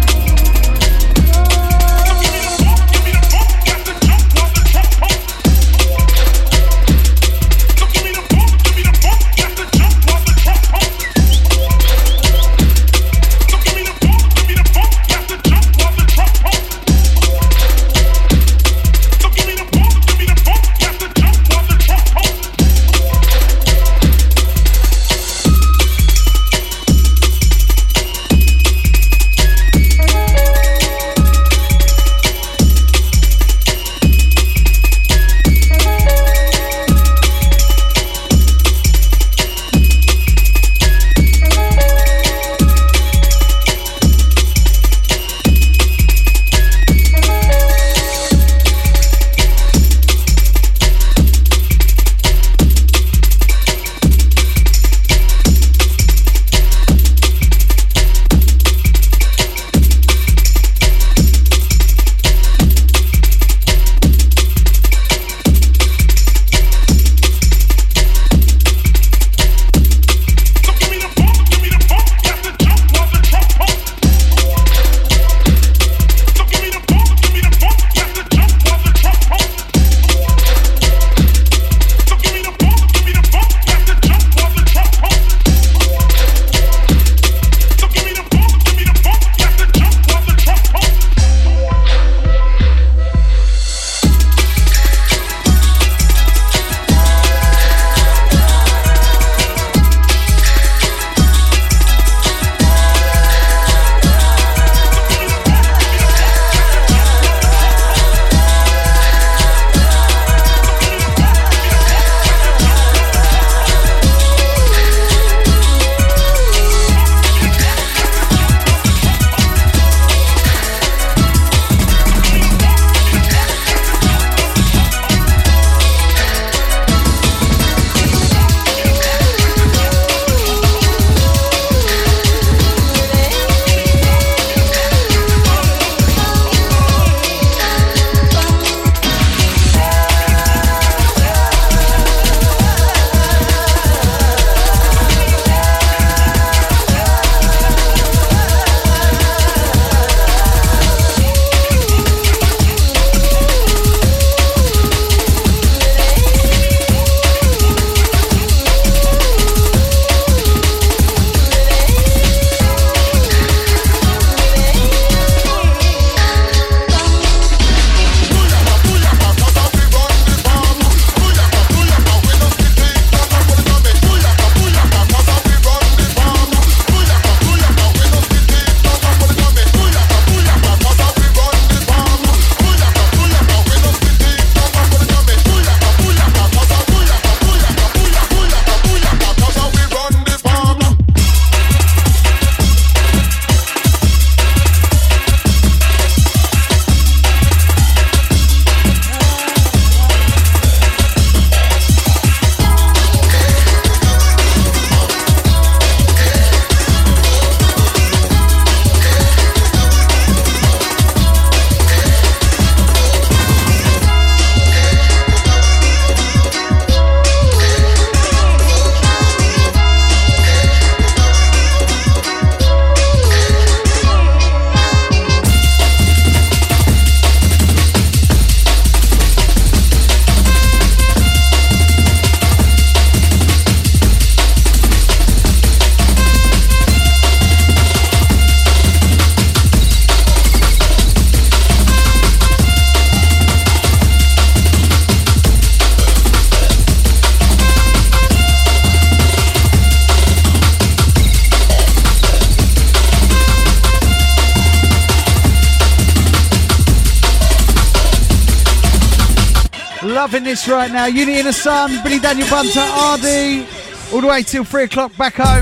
Loving this right now. Unity in the Sun, Billy Daniel Bunter, RD, all the way till 3 o'clock back home.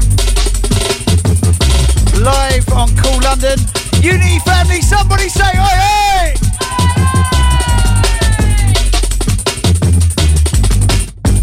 Live on Cool London. Unity family, somebody say oi, oi!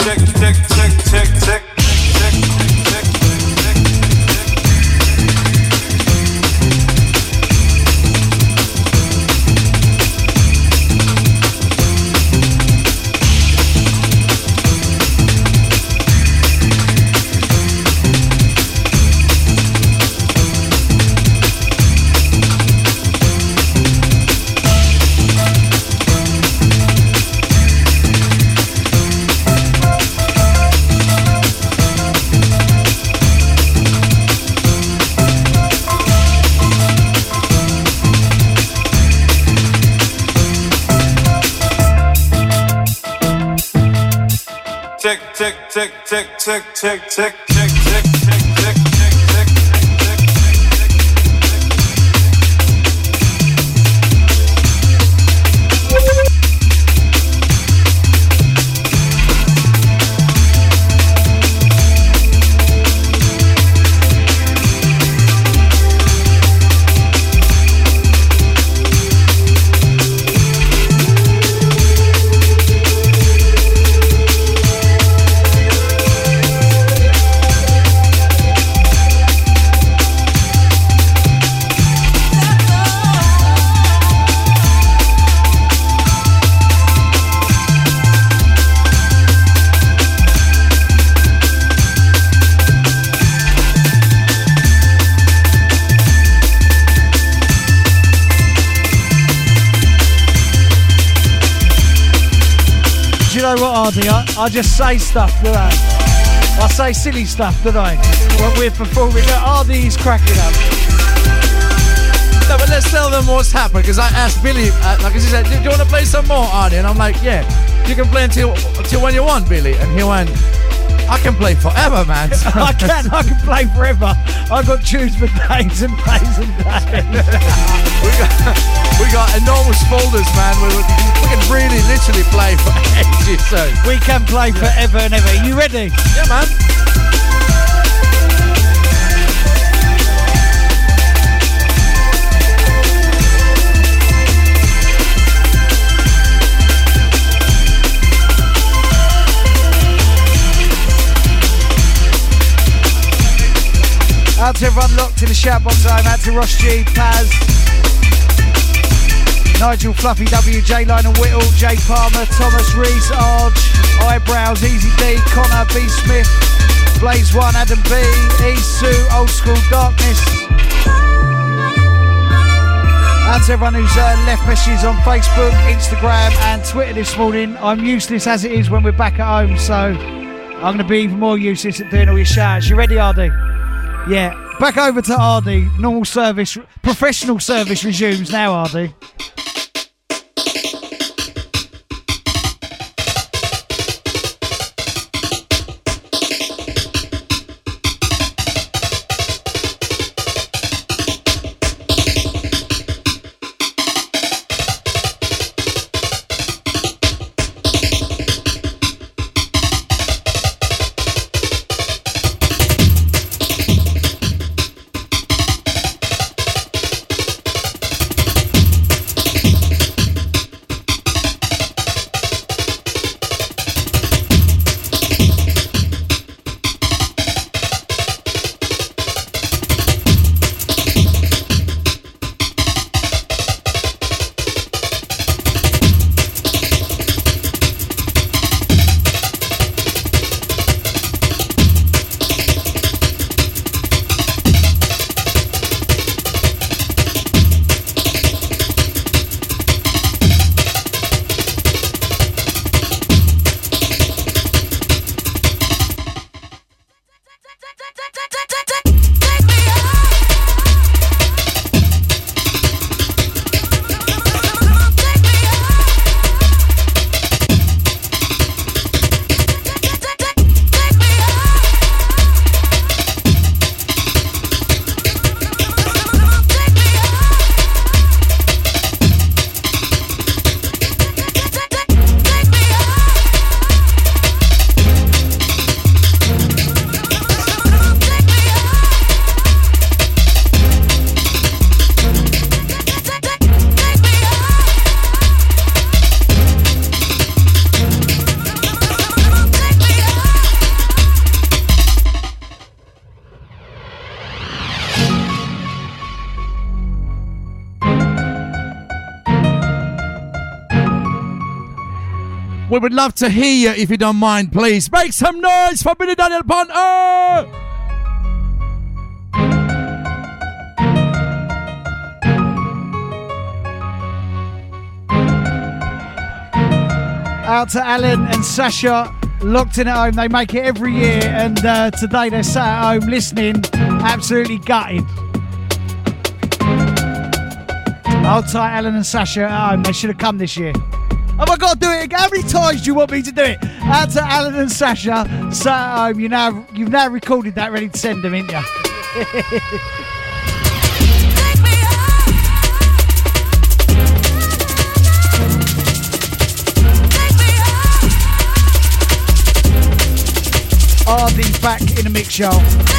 I just say stuff, don't I? I say silly stuff, don't I? When we're performing, Ardy's cracking up. No, but let's tell them what's happened, because I asked Billy, like he said, do you want to play some more, Ardy? And I'm like, yeah, you can play until when you want, Billy. And he went, I can play forever, man. I can play forever. I've got tunes for days and days and days. we got enormous folders, man. We can really literally play for ages. So we can play forever and ever. You ready? Yeah, man. Out to everyone locked in the shout box home. Out to Ross G, Paz, Nigel, Fluffy W, J Lionel Whittle, Jay Palmer, Thomas Reese, Arj, Eyebrows, Easy D, Connor, B Smith, Blaze One, Adam B, E Sue, Old School Darkness. Out to everyone who's left messages on Facebook, Instagram and Twitter this morning. I'm useless as it is when we're back at home, so I'm going to be even more useless at doing all your shouts. You ready, Ardy? Yeah, back over to Ardy. Normal service, professional service resumes now, Ardy. We would love to hear you if you don't mind, please. Make some noise for Billy Daniel Punter! Out to Alan and Sasha, locked in at home. They make it every year, and today they're sat at home listening, absolutely gutted. Hold tight, Alan and Sasha at home. They should have come this year. Have I got to do it again? How many times do you want me to do it? Out to Alan and Sasha, sat at home. You've now recorded that, ready to send them, ain't you? RD back in the mix show.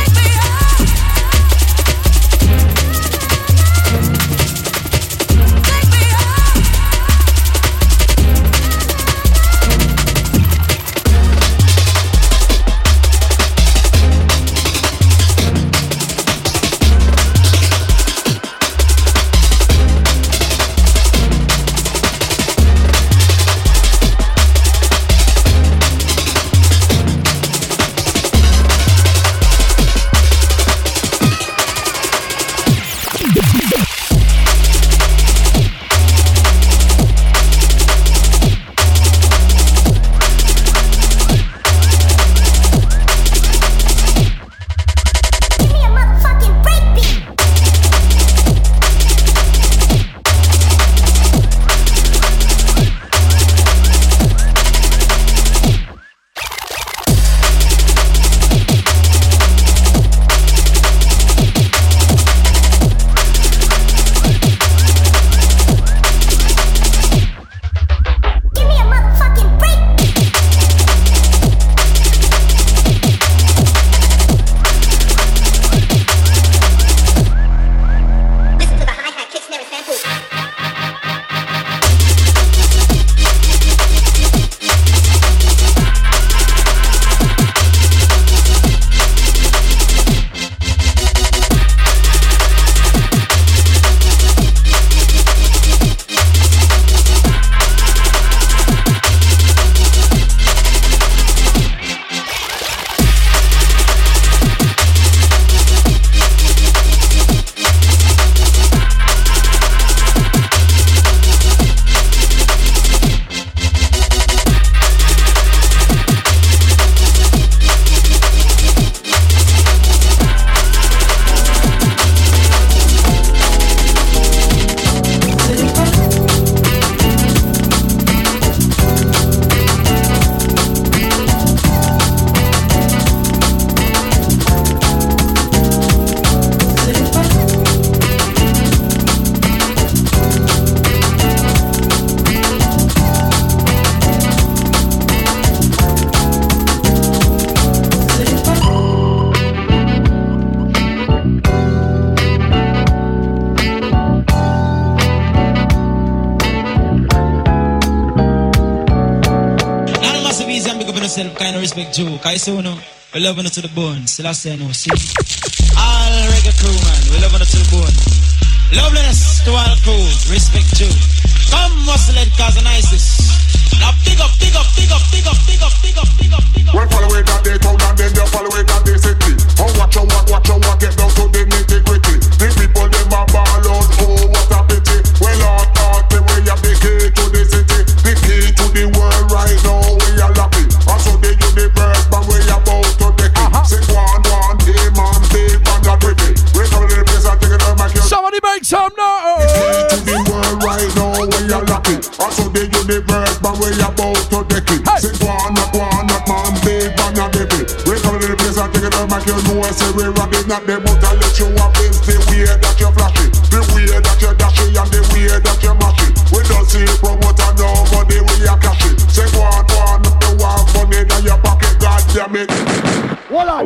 Kind of respect Joe, cause you know, we love it to the bone. Still I say no, see. All reggae crew, man, we love it to the bone. Loveliness to all crew, respect Joe. Come muscle it, cause the nicest. Now big up, big up, big up, big up, big up, big up, big up, big up. Well, follow it that they town and then you follow it that they city. Oh, watch your walk, get down to the nitty-gritty. The people, them a ball out, oh, what a pity. Well, out, the way you the key to the city. The key to the world right now, we are lucky. Also the universe, but we are about to take it. Say one, hey man, big man, that with it. We come to the place and take it out, make you. Somebody make some noise. The key to the world right now, we are lucky. Also the universe, but we are about to take it. Say one, man, big man, that with it. We come to the place and take it out, make you know. Say we rock it, not the but I let you have this. The way that you flash it, the way that you dash it, and the way that you mash it. We don't see it promoter now, but the way you cash it. Say one, the one money in your pocket, God damn it. Hold on.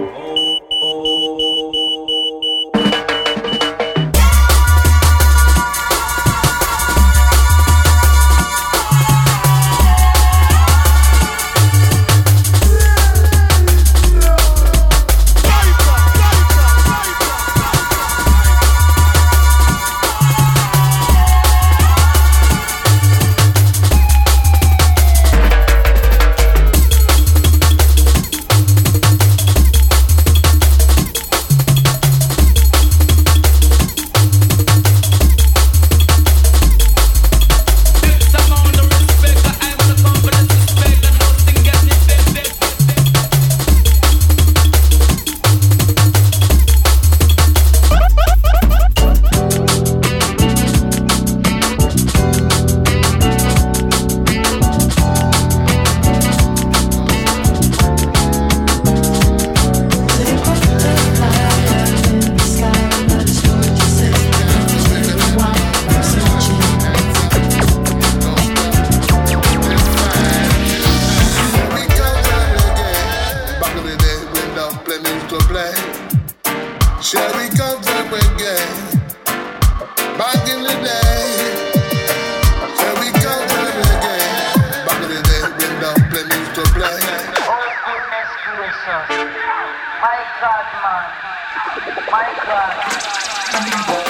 precious. My God, man. My God.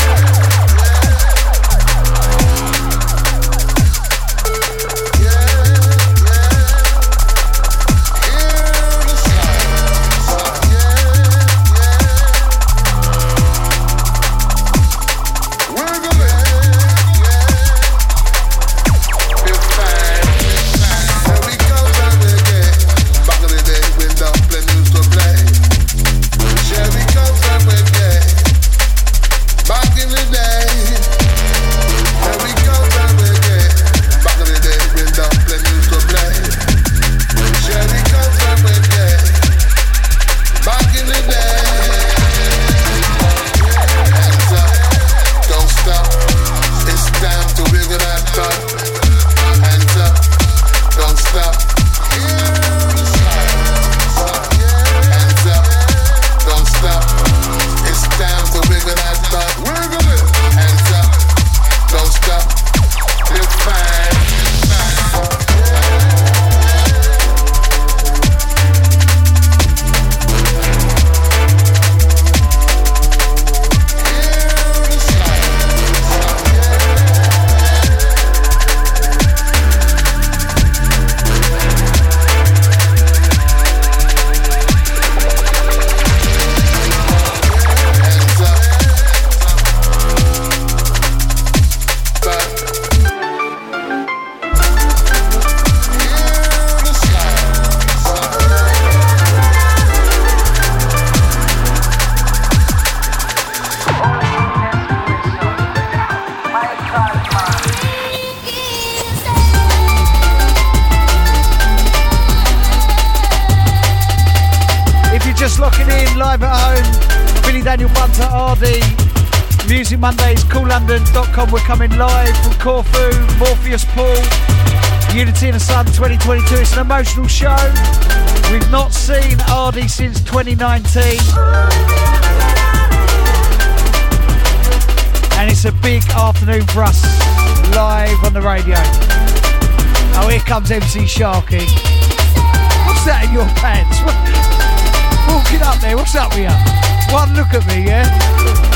Mondays, coollondon.com. We're coming live from Corfu, Morpheus Pool, Unity in the Sun 2022. It's an emotional show. We've not seen Ardy since 2019. And it's a big afternoon for us, live on the radio. Oh, here comes MC Sharky. What's that in your pants? Walking up there, what's up with you? One look at me, yeah?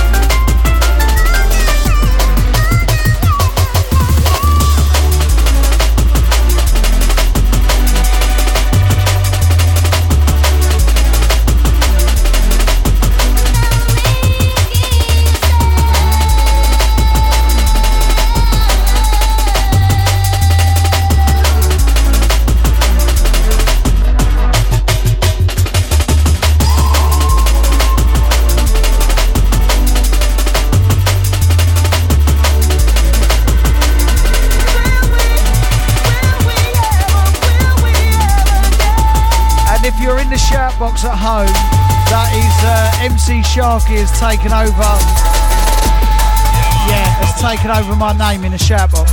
Box at home, that is MC Sharky has taken over. Yeah, has taken over my name in the shout box.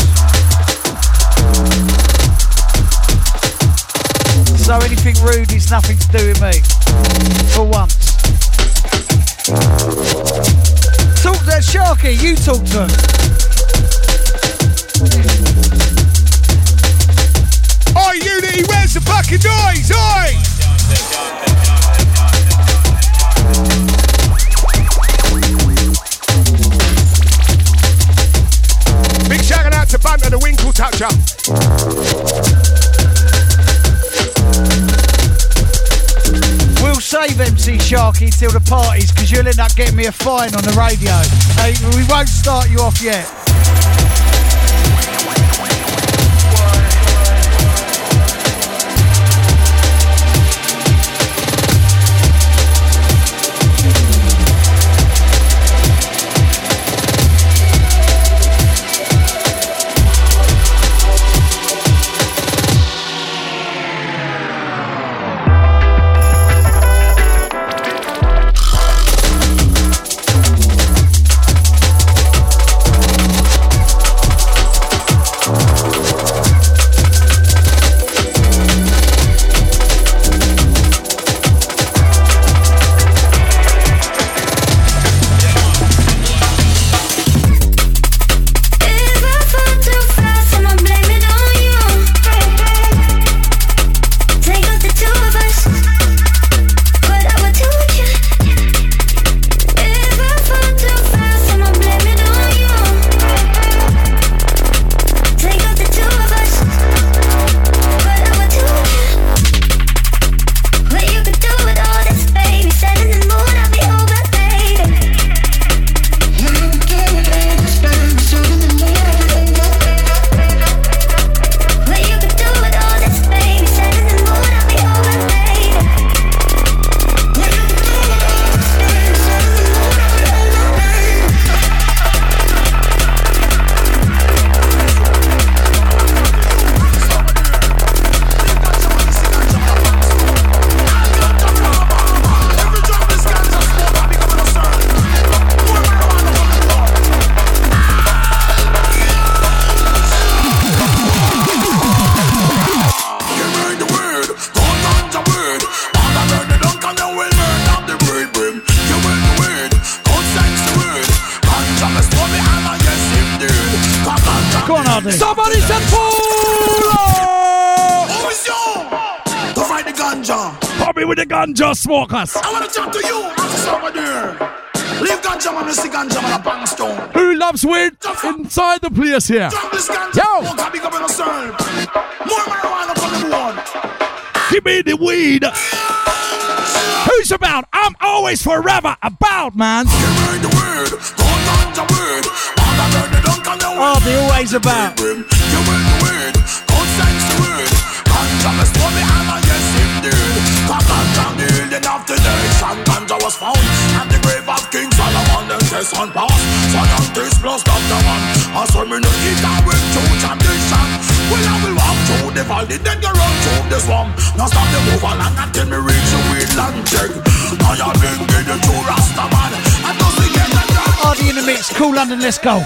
So anything rude is nothing to do with me. For once. Talk to Sharky, you talk to him. Oi, Unity, where's the fucking noise? Oi! Big shout out to Bunter, the Winkle Toucher. We'll save MC Sharky till the parties because you'll end up getting me a fine on the radio. Hey, we won't start you off yet. Hardy. Somebody said Polo! Who's you? To fight the ganja. Bobby with the ganja smokers. I want to talk to you. I'm over there. Leave ganja man, see ganja man a bang stone. Who loves weed inside the place here? Yo! More marijuana from the one. Give me the weed. Who's about? I'm always forever about, man. Oh, they're always about. Ganja was found at the grave of King Solomon. Then test on pass. Scientists plus Dr. Man. I saw me no eat and with two tradition. Well, I will walk through the valley, then go run through the swamp. Now stop the move along until me reach the wheatland check. I have been getting to Rasta man. I don't see get the dog. Hardy in the mix, Cool London, let's go.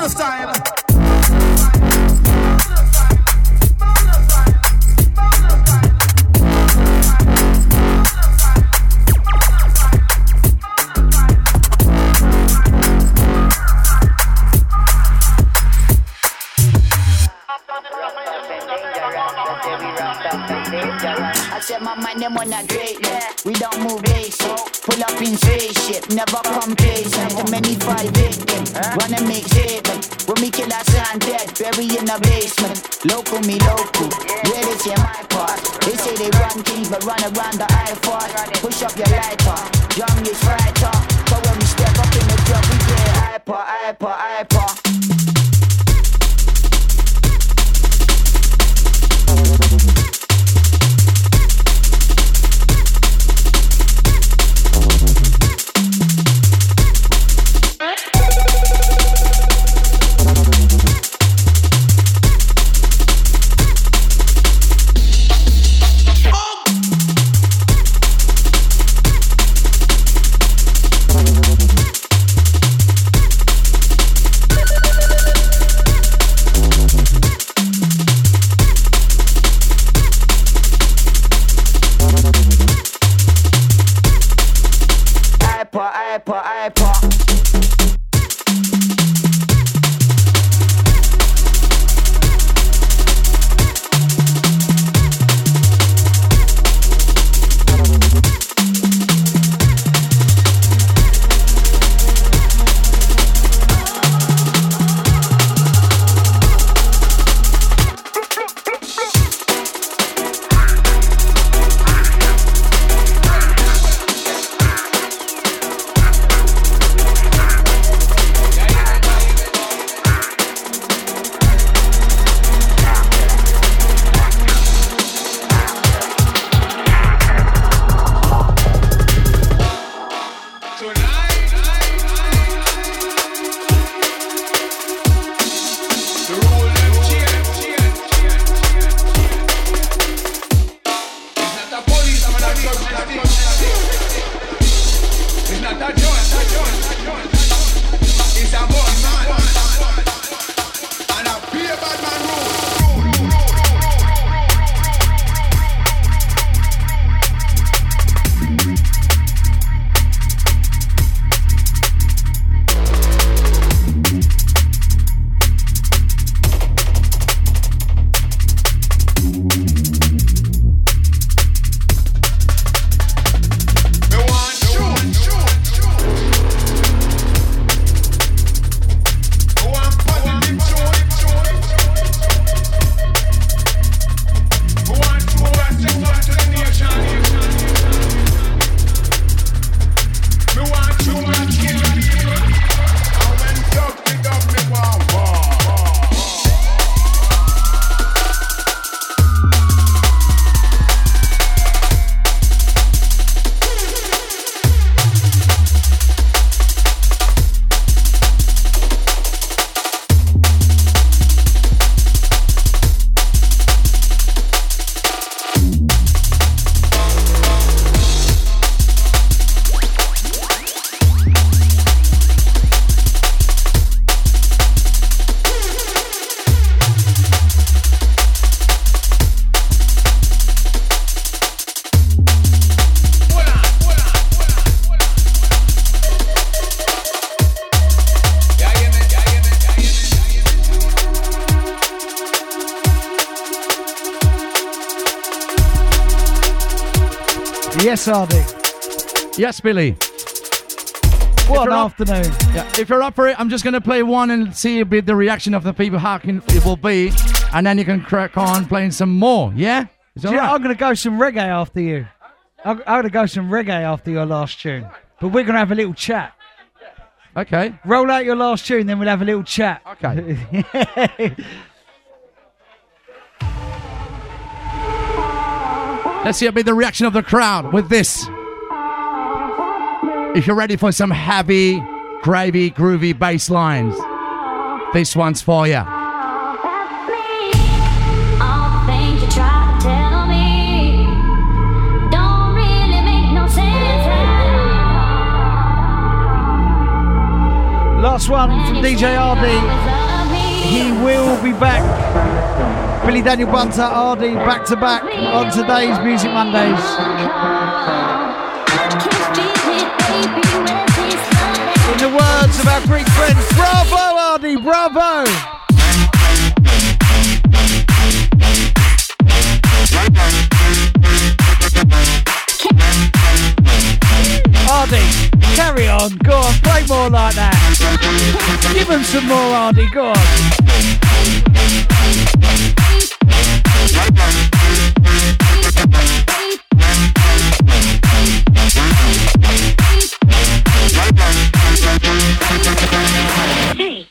Murder style. I said my mind them on a greatness. We don't move basic. Pull up in spaceship, never complacent. Too many fall victims, wanna make statement. When me kill a son dead, bury in the basement. Local me local, yeah this is my part. They say they run things but run around the I-Fort. Push up your lighter, young is fighter. But when we step up in the club we play hyper. Yes, Hardy. Yes, Billy. What an afternoon. Yeah, if you're up for it, I'm just going to play one and see a bit the reaction of the people, how it will be, and then you can crack on playing some more, yeah? Is that right? I'm going to go some reggae after you. I'm going to go some reggae after your last tune. But we're going to have a little chat. Okay. Roll out your last tune, then we'll have a little chat. Okay. Let's see a bit the reaction of the crowd with this. If you're ready for some heavy, gravy, groovy bass lines, this one's for you. Last one from DJ RD. He will be back. Billy Daniel Bunter, RD, back to back on today's Music Mondays. In the words of our Greek friends, bravo RD, bravo! RD, carry on, go on, play more like that. Give him some more, RD, go on. Hey.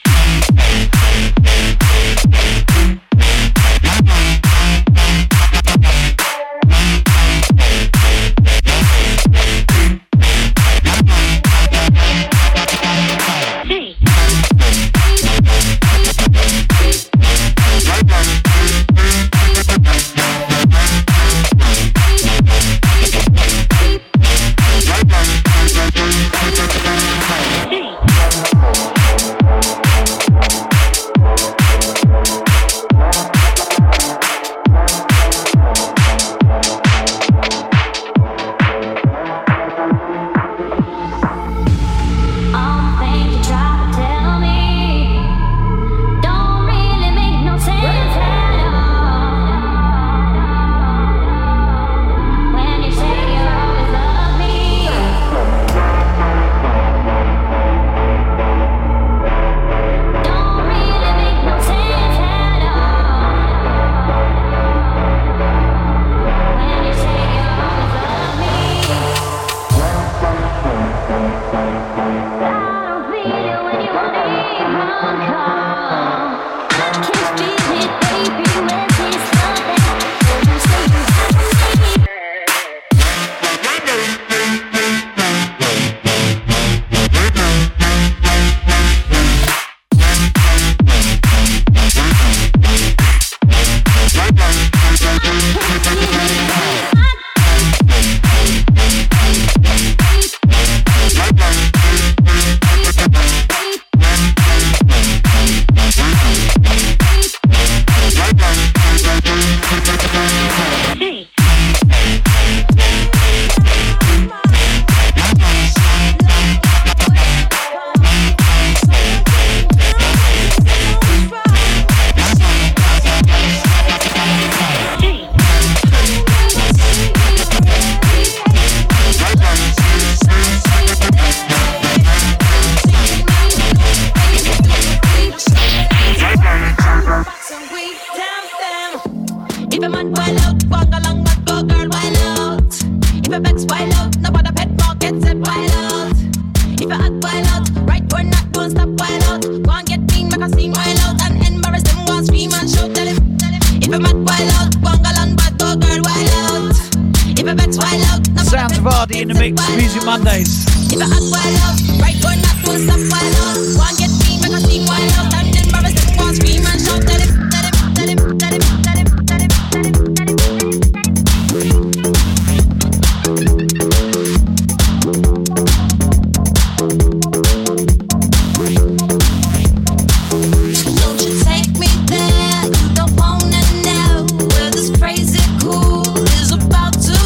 Sounds of Hardy in the mix, Music Mondays.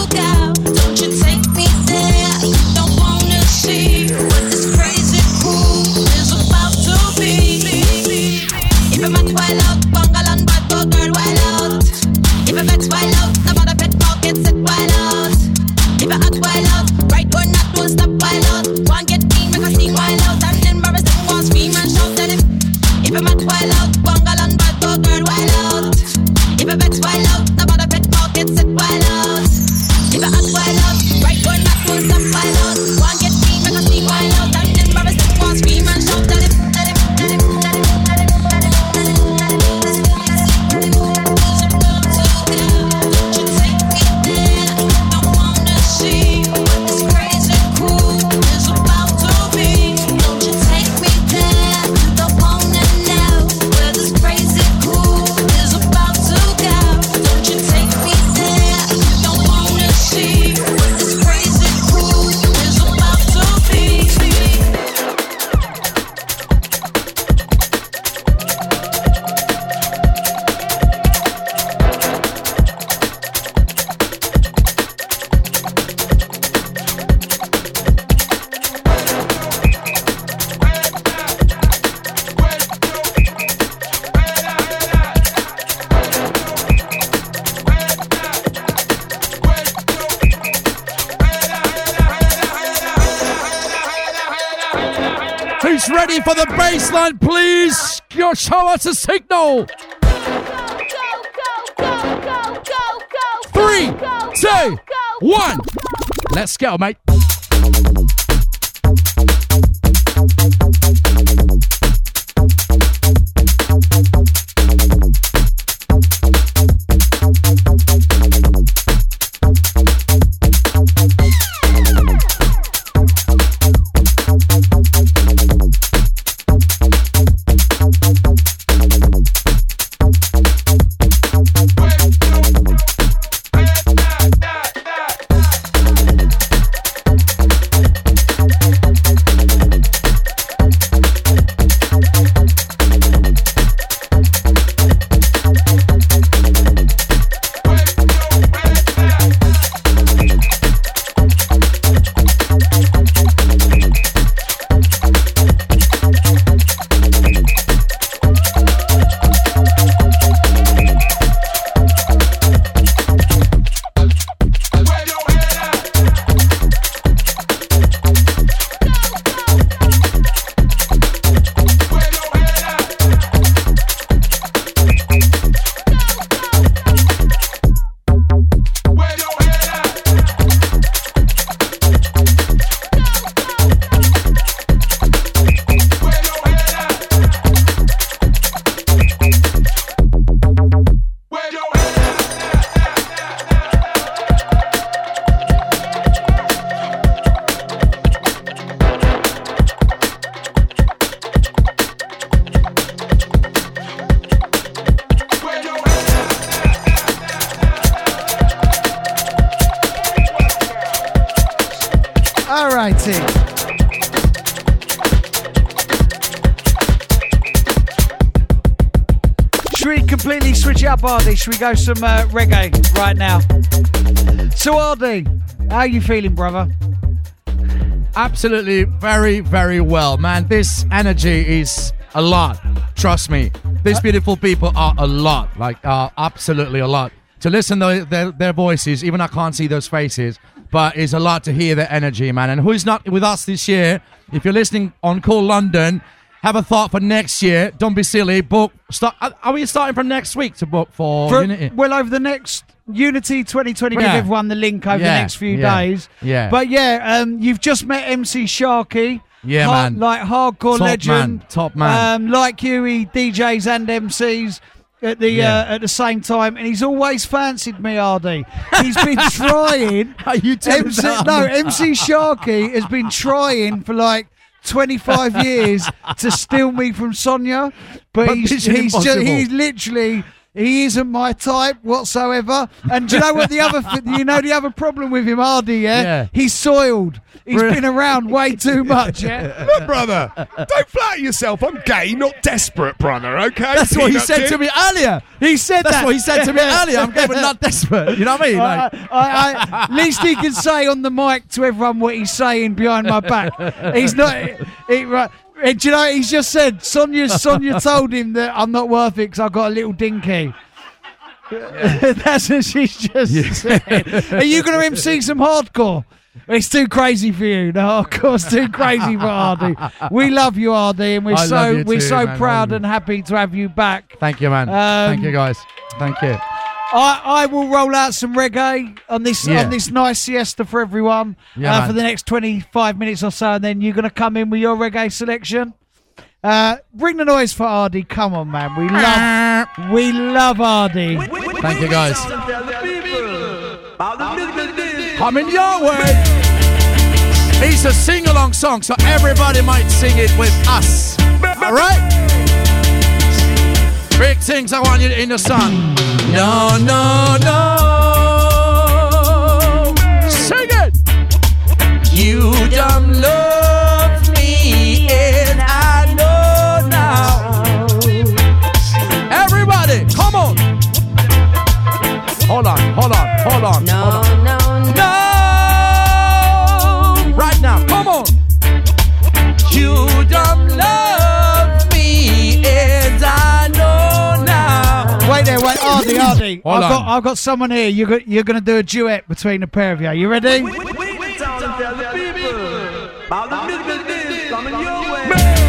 Don't wanna see what this crazy cool Who's ready for the baseline, please? Show us a signal. 3, 2, 1. Let's go, mate. Ardy, should we go some reggae right now? So Ardy, how are you feeling, brother? Absolutely very, very well, man. This energy is a lot. Trust me. These beautiful people are a lot. Absolutely a lot. To listen to their voices, even I can't see those faces, but it's a lot to hear their energy, man. And who's not with us this year? If you're listening on Cool London, have a thought for next year. Don't be silly. Book. Are we starting from next week to book for Unity? Well, over the next Unity 2020, give everyone the link over the next few days. Yeah. But you've just met MC Sharky. Yeah, man. Like hardcore legend. Top man. Like you, he DJs and MCs at the same time, and he's always fancied me, Ardy. He's been trying. MC Sharky has been trying for 25 years to steal me from Sonia, but he's literally, he isn't my type whatsoever. And do you know what the other problem with him, Ardy? Yeah, he's soiled. He's been around way too much. Yeah, look, brother, don't flatter yourself. I'm gay, not desperate, brother. Okay, that's what he said to me earlier. That's what he said to me earlier. I'm gay, but not desperate. You know what I mean? Least he can say on the mic to everyone what he's saying behind my back. He's not. Do you know? He's just said Sonia told him that I'm not worth it because I've got a little dinky. That's what she's just said. Are you going to MC some hardcore? It's too crazy for you. No, of course, too crazy for Ardy. We love you, Ardy, and we're so proud and happy to have you back. Thank you, man. Thank you, guys. Thank you. I will roll out some reggae on this nice siesta for everyone for the next 25 minutes or so, and then you're going to come in with your reggae selection. Bring the noise for Ardy. Come on, man. We love Ardy. Thank you, guys. Coming your way. It's a sing-along song, so everybody might sing it with us. All right? Big things I want you in the sun. No, no, no. Sing it. You don't love me, and I know now. Everybody, come on. Hold on. No. Right now, come on. You don't love me, and I know now. Wait, Ardy. I've got someone here. You're going to do a duet between the pair of you. You ready?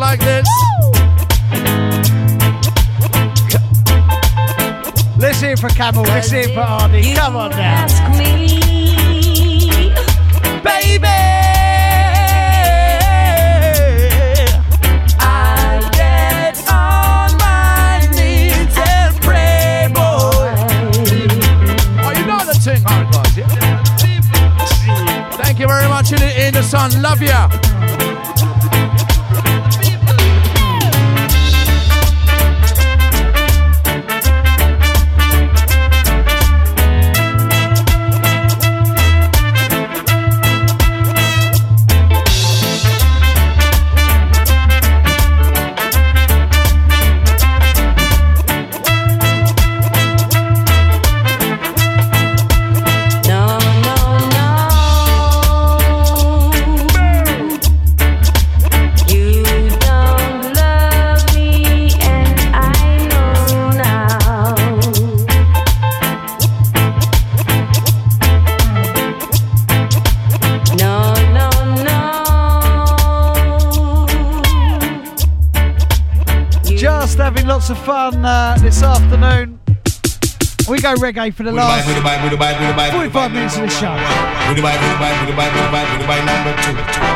like this. Let's hear it for Camel. Let's hear it for Ardy. Come on now. Ask me, baby. I get on my knees and pray, boy. Oh, you know the thing, hard guys, yeah? Thank you very much in the sun. Love ya. Lots of fun this afternoon. We go reggae for the last 45 minutes of the show. Number 2. Number 3.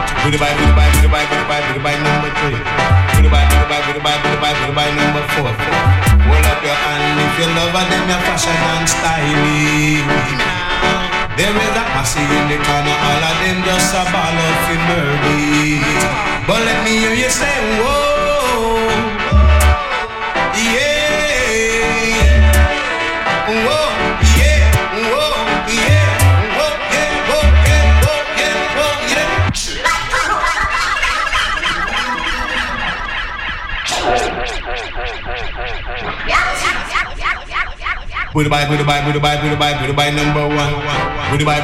Number 4. Hold up your hand if you love them, your fashion and styling. There is a posse in the corner, all of them just a ball of murder. But let me hear you say, whoa. With the bye number 1. With the bye number 2. With the bye number 3. With the bye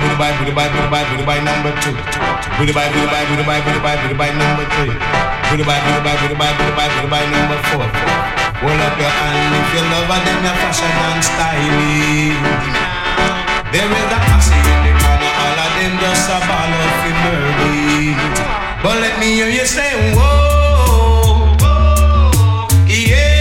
number 4. Hold up your hand if you love them, your fashion and styling. There is a posse in the corner, all of them just a ball of murder. But let me hear you say, whoa, yeah.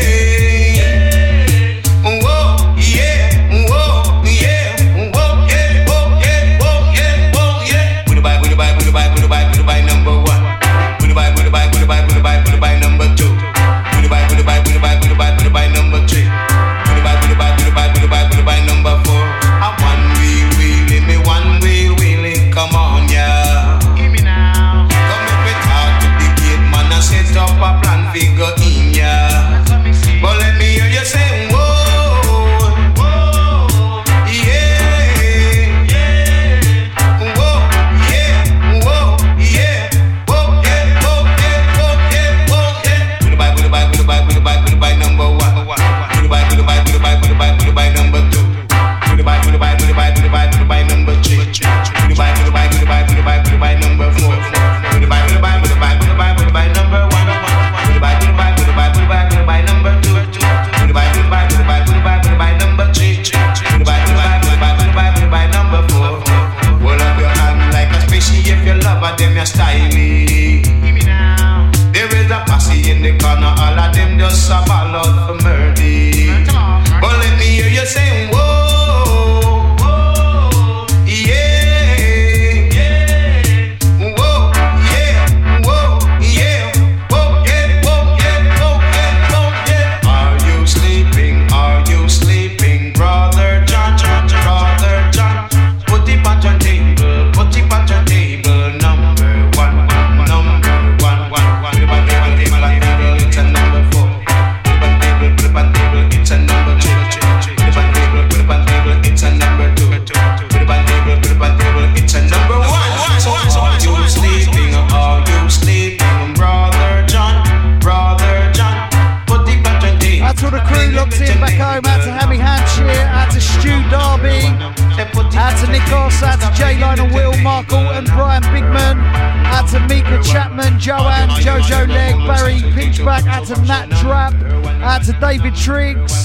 David Triggs.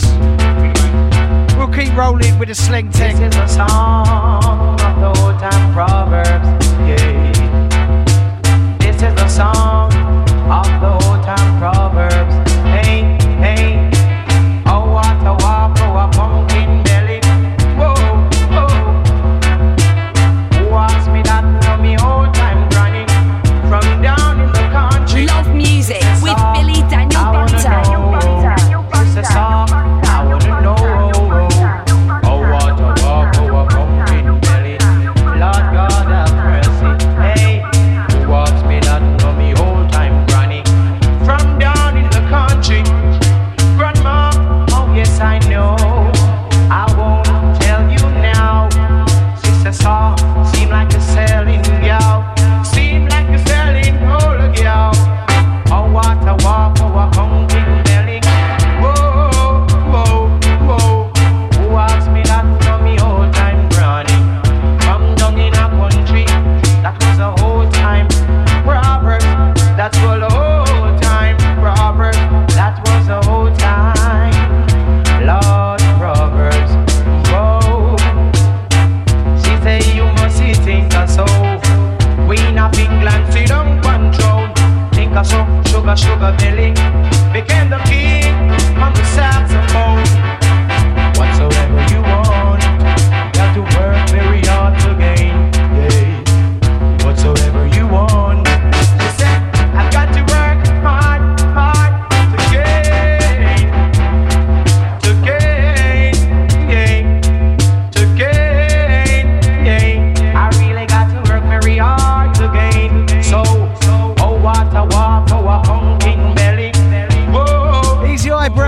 We'll keep rolling with the sling tech. This is a song of the old time proverbs. Yeah. This is a song of the old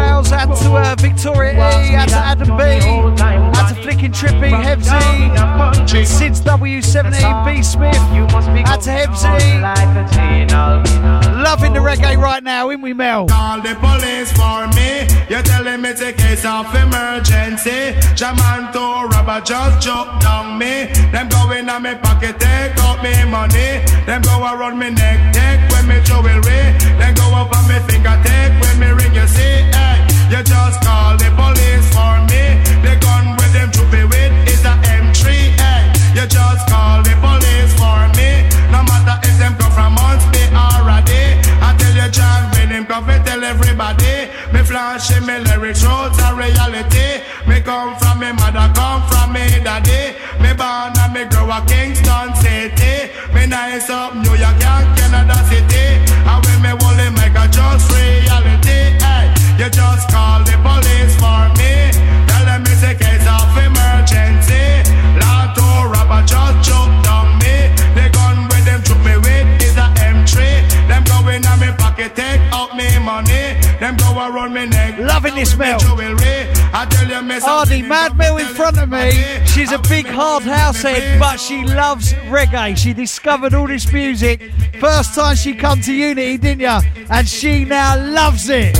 Wales, out to Victoria E, out to Adam B, out to Flicking Trippy, Hebsy, Sid's W17, B Smith, out to Hebsy. Loving the reggae right now, in we Mel. Call the police for me. You're telling me it's a case of emergency. Jaman to rubber just choke down me. Them go in on me pocket, take out me money. Them go around me neck, take when me jewelry. Then go up on me finger, take when me ring. You see, hey, you just call the police for me. The gun with them troopy with is a M3. Hey, you just call the police for me. No matter if them come from months, me already. I tell you, John, when him come, tell everybody. Me flashing me lyrics, roads are reality. Me come from me mother, come from me daddy. Me born and me grow up Kingston City. Me nice up New York and Canada City. And when me hold the mic, I just reality. Hey, you just call the police for me. Tell them it's a case of emergency. Lato rapper just choke down me. The gun with them troop me with is a M3. Them go in on me pocket, take out me money. Them go around me neck. Loving this Mel. Hardy, Mad Mel in front of me. She's a big hard house head, but she loves reggae. She discovered all this music first time she come to Unity, didn't ya? And she now loves it.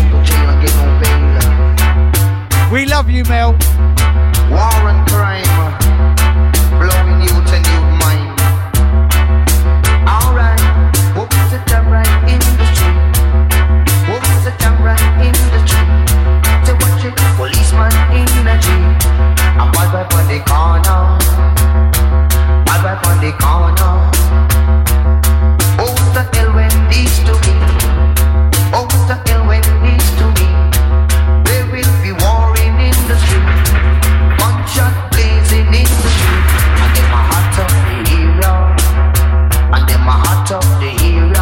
We love you, Mel. War and crime, blowing youth and youth mind. Alright, what's the time right in the street? What's the time right in the street? Say watch it, policeman in the jeep. I'm right on the corner, right on the corner. Oh, what the hell when these to me? Oh, what the hell when these to me? There will be warring in the street, gunshot blazing in the street. And them a hot up the hero, and them a hot up the hero.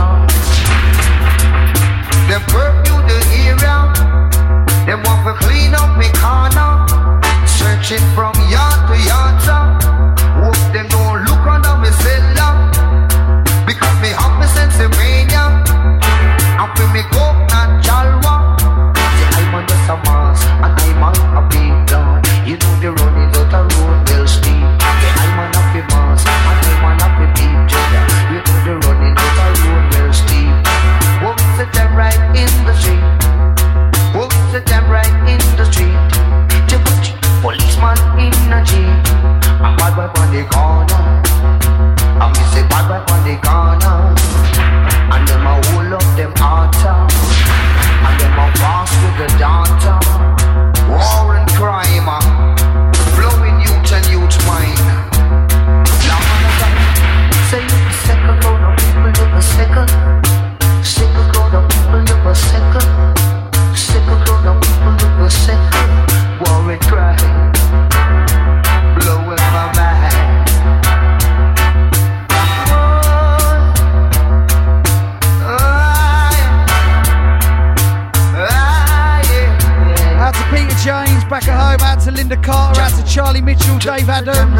Them curfew the area, them want to clean up me corner, searching from yard to yard, sir. Hope them don't look under me cellar, because me have me sense of mania. And for me go and chalwa. I'm on just a mass, and I'm on a big plan. You know the running out a road well steep. I'm on a big mass, and I'm on a big jumper. You know the running out a road well steep. What's the time right in the street? What's the time right in the street? Policeman in a jeep. I'm bad boy on the corner. I'm say bad boy on the corner. And them a hold up them altar. And them a pass with the data. War and crime, blowing youth and youth mind. Long time, say you sickle crowd of people live a sickle. Sickle crowd of people live a sickle. Sickle crowd of people live a sickle. War and crime, blowing my mind. Out to Peter James, back at home. Out to Linda Carter, out to Charlie Mitchell, Dave Adams.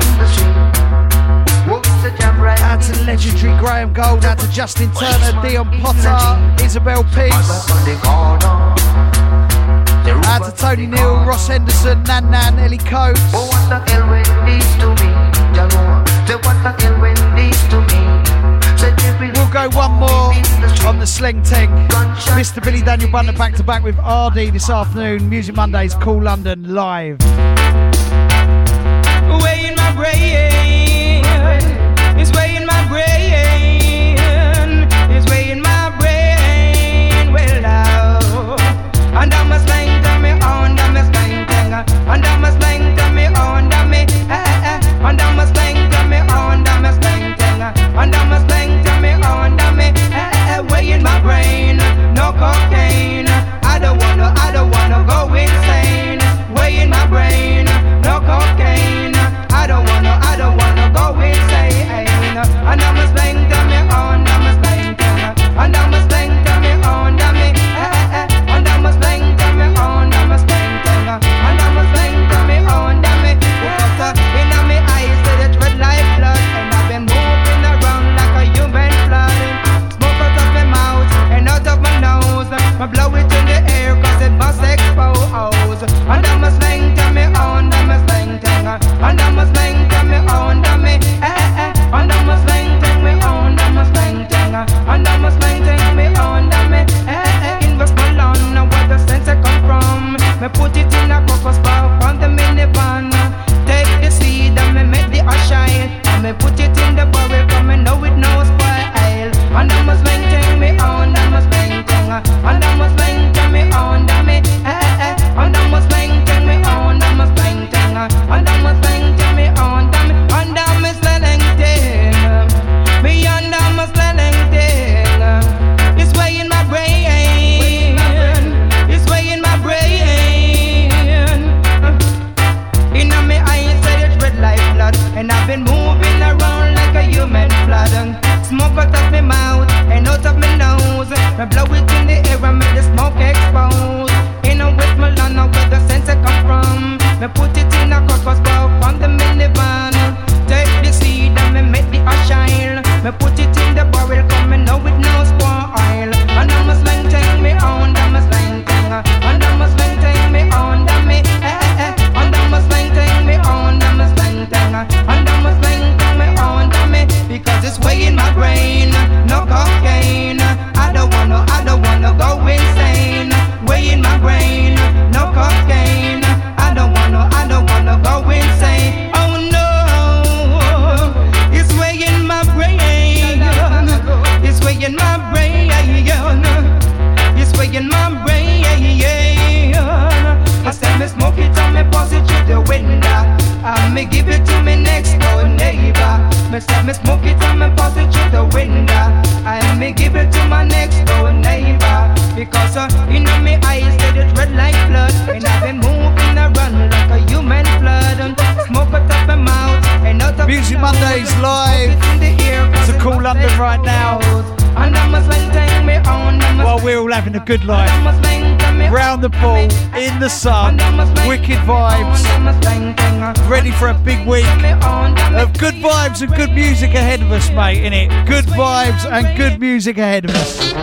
Out to the legendary Graham Gold, out to Justin Turner, Dion Potter, Isabel Peace. Out to Tony Neal, Ross Henderson, Nan Nan, Ellie Coates. Oh, what the hell when these to me? Say what the hell when these to me? We'll go one more on the Sling Teng. Mr. Billy Daniel Bunter back to back with RD this afternoon. Music Mondays, Cool London live. Way in my brain, it's way in my brain, it's way in my brain. Well now, under my slang to me, under my slang thing, under my slang to me, under me, under my slang to me, under my slang thing, under my slang to me, under me, way in my brain, no cocaine. I don't wanna go insane. Way in my brain, no cocaine. I don't wanna Me put it in a cocoa spark on the minivan. Take the seed and me make the ash shine. And me put it in the barrel, cause me know it no spoil. And I must maintain me on, I must maintain. And I must maintain me on, and me, and I must maintain me on, I must maintain. And I must maintain me on, and me, and I must maintain. Me and I must maintain. It's way in my brain. It's way in my brain. In my eyes, it's red like blood, and I've been moving around like a human flood. Smoke out of my mouth and out of my nose. Me blow it in the air and make the smoke expose. In a West Milano where the sensor come from. Me put it in a cocoa spark on the minivan. Take the seed and me make the ash shine. Me put it in the barrel, cause me know it no spoil. And I must maintain me on, I must maintain. And I must maintain me on, and me, and I must maintain me on, I must maintain. And I must maintain me on, and me, because it's way in my brain, no cocaine. I don't wanna go insane. Way in my brain, no cocaine. I don't wanna go insane. Oh no, it's way in my brain. It's way in my brain. It's way in my brain. I said me smoke it and me pass it through the window. And me give it to me next door neighbor. Me said me smoke it and me pass it through the window. And me give it to my next door neighbor. Because in my eyes said it red like blood. And I've been moving around like a human flood. Smoke it up my mouth and out of Music Mondays live. It's a cool London right now. And I must maintain me on. While we're all having a good life. Round the pool, in the sun, wicked vibes. Ready for a big week of good vibes and good music ahead of us, mate, innit? Good vibes and good music ahead of us.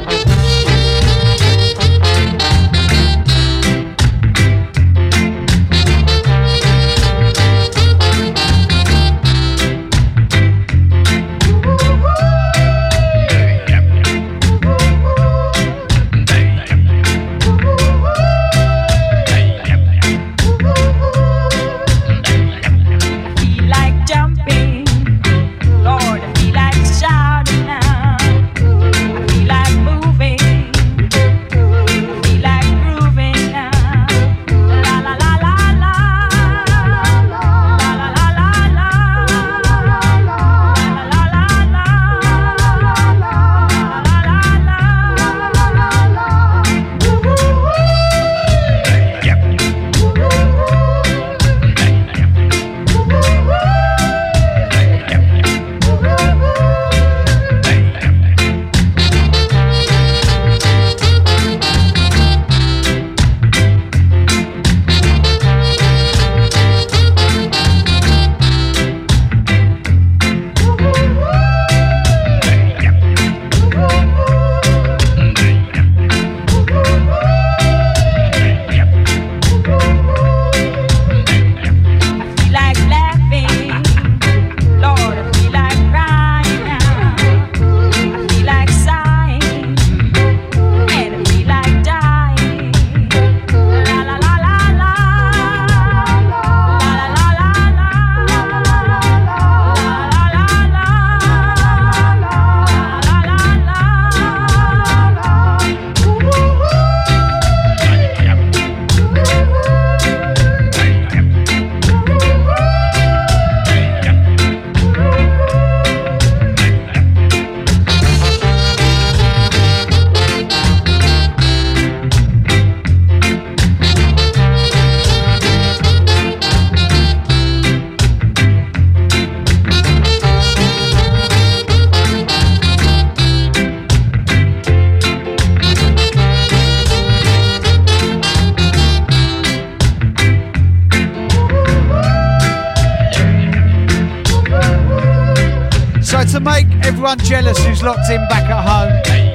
To make everyone jealous who's locked in back at home,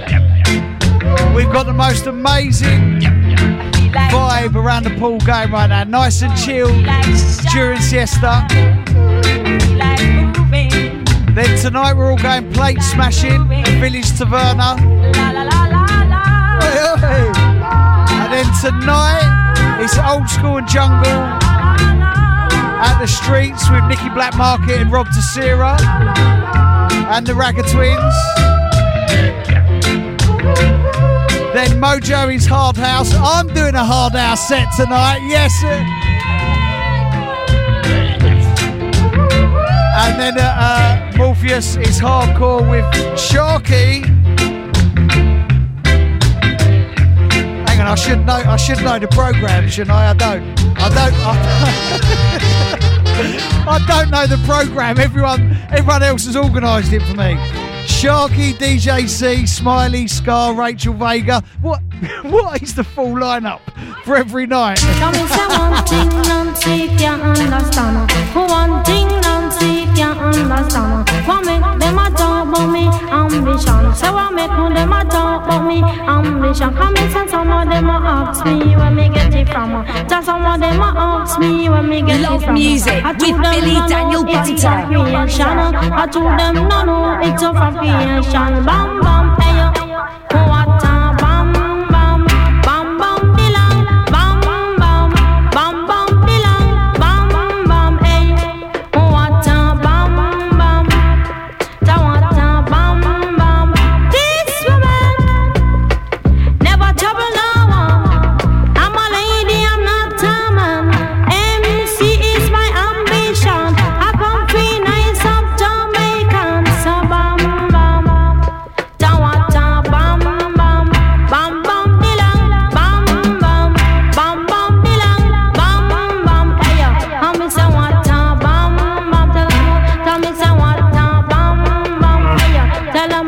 we've got the most amazing vibe around the pool going right now. Nice and chilled during siesta. Then tonight we're all going plate smashing at Village Taverna. And then tonight it's It's Old School and Jungle at the Streets with Nicky Black Market and Rob Tessera and the Ragga Twins. Then Mojo's Hard House. I'm doing a Hard House set tonight, yes. And then Morpheus is Hardcore with Sharky. Hang on, I should know the programme, shouldn't I? I don't know the programme. Everyone else has organised it for me. Sharky, DJ C, Smiley, Scar, Rachel Vega. What is the full lineup for every night? Come and say one thing, Nancy can't understand. One thing, Nancy can't understand. What make them a talk about me ambition? Say what make them a talk about me ambition? Come and say some of them a ask me where me get it from. Just some of them a ask me where me get it from. Love music with Billy Daniel Bunter. I told them no, it's a creation. Bam bam, hey yo, what a bam bam, bam bam dilang, bam bam, bam bam dilang, bam bam, hey, what a bam bam, ta what a bam bam. This woman never trouble no one. I'm a lady, I'm not a man. MC is my ambition. I come free nice up Jamaican, so bam bam, ta what a bam bam, bam bam dilang, bam bam, bam bam dilang, bam bam. Hey yo, I'm say what a bam bam, tell me say what a bam bam. Hey yo, tell 'em,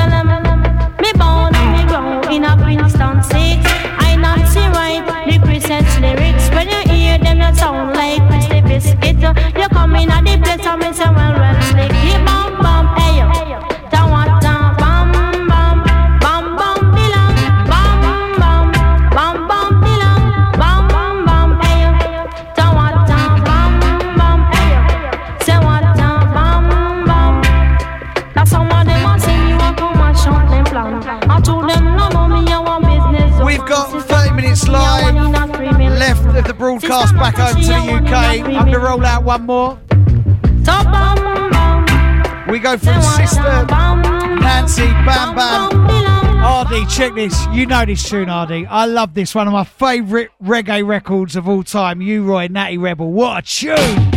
me born and me grow in a Princeton 6. I not see right the Christmas lyrics. When you hear them, you sound like Christy Biscuit. You come in at the place and me say well slick. Bam bam, hey yo, ta what a bam bam, bam bam dilang, bam bam, bam bam dilang, bam bam, hey yo, ta what a bam bam, hey yo, say what a bam bam. That's some of them a sing you a come and shout them plan. I told them no me I want business. We've got 30 minutes live left of the broadcast back over to the UK. I'm going to roll out one more. We go from Sister Nancy, Bam Bam. Ardy, check this. You know this tune, Ardy. I love this. One of my favourite reggae records of all time. You, Roy, Natty Rebel. What a tune!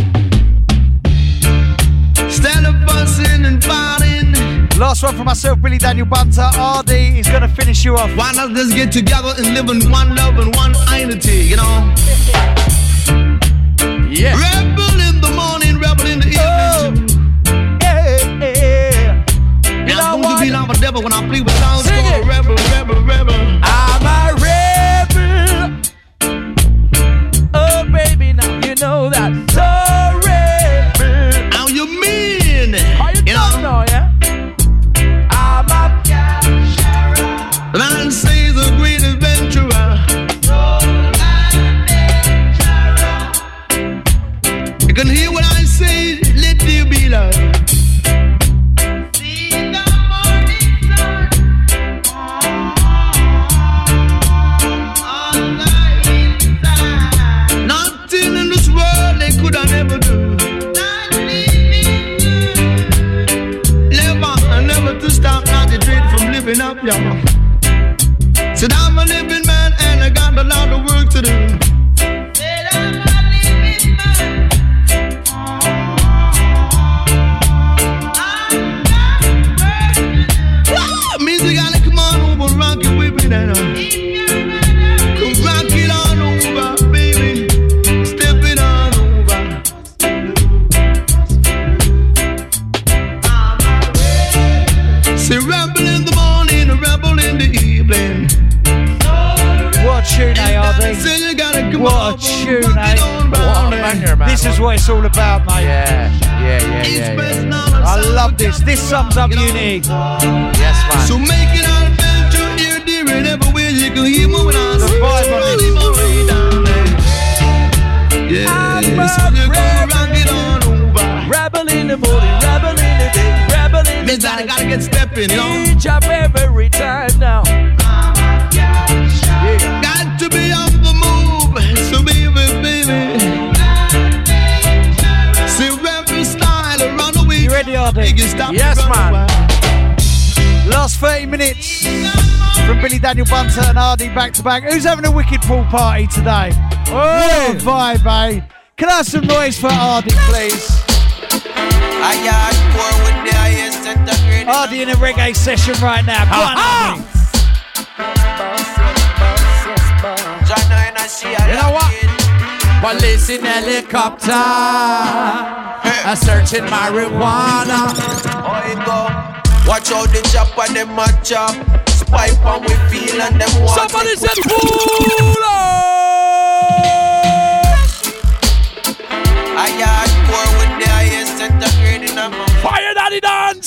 Stand up, buzzing and fighting. Last one for myself, Billy Daniel Bunter. Ardy is going to finish you off. Why not just get together and live in one love and one unity, you know? Yeah. Rebel in the morning, rebel in the evening. Now I'm going to be like a devil when I play with sounds. Rebel, rebel, rebel. I'm a rebel. Oh, baby, now you know that. So rebel. How you mean? How you don't know, yeah? I'm a the man says a great adventurer. You can hear what I say, let there be love. Nothing in this world they could have never do. Never to stop, not to dread from living up, y'all. Said I'm a living man and I got a lot of work to do. Said I'm a living man. Music gotta come on over, rock it with me now. Come rock it on over, baby. Step it on over. Say rebel in the morning, a rebel in the evening. What a tune, eh, Ardy? What a tune, eh? This is what it's all about, mate. Yeah. I love this. This sums up unity. Yes, man. So make it an adventure here, dear, and everywhere you can hear moving on. The vibe on this. Yeah, so you're gonna rock it on over. Rebel in the morning, rebel in the day, rebel in the night. I gotta get stepping, you know. Each of every time now. Got to be on the move, so 30 minutes from Billy Daniel Bunter and Hardy back to back. Who's having a wicked pool party today? What a vibe, eh? Can I have some noise for Hardy, please? Hardy in a reggae session right now. Go on, Hardy. You know what? Police in helicopter, searching marijuana. Watch out the chop and them match up. Spipe and we feel and them want. Somebody said fool. I got poor with the highest center grade in a mouth. Fire Daddy Dance.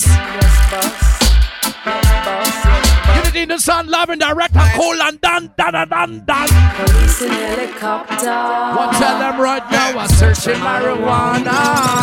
Unity in the sun, love and direct and cool and done. Police in helicopter. What tell them right now I'm searching marijuana.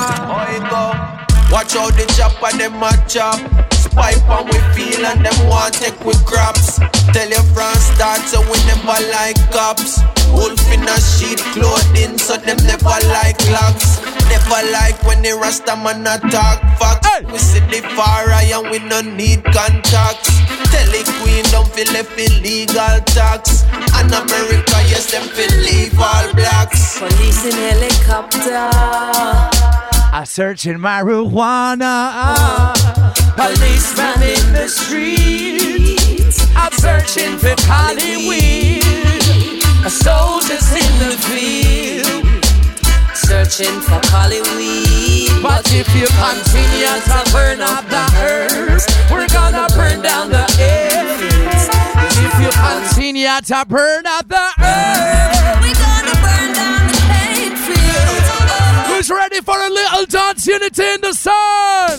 Watch out the chop and them match up. Pipe and we feel and them want take with crops. Tell your friends start so we never like cops. Wolf in a sheet clothing so them never like locks. Never like when the Rasta man attack facts. Hey. We see the far eye and we no need contacts. Tell the queen don't feel left illegal tax. And America yes them feel leave all blacks. Police in helicopter. I'm searching marijuana. Policeman in the streets. I'm searching for Hollywood. Soldiers in the field. Searching for Hollywood. But if you continue to burn up the earth, we're gonna burn down the airfields. If you continue to burn up the earth, we're gonna burn down the pain fields. Who's ready for a little dance? Unity in the sun.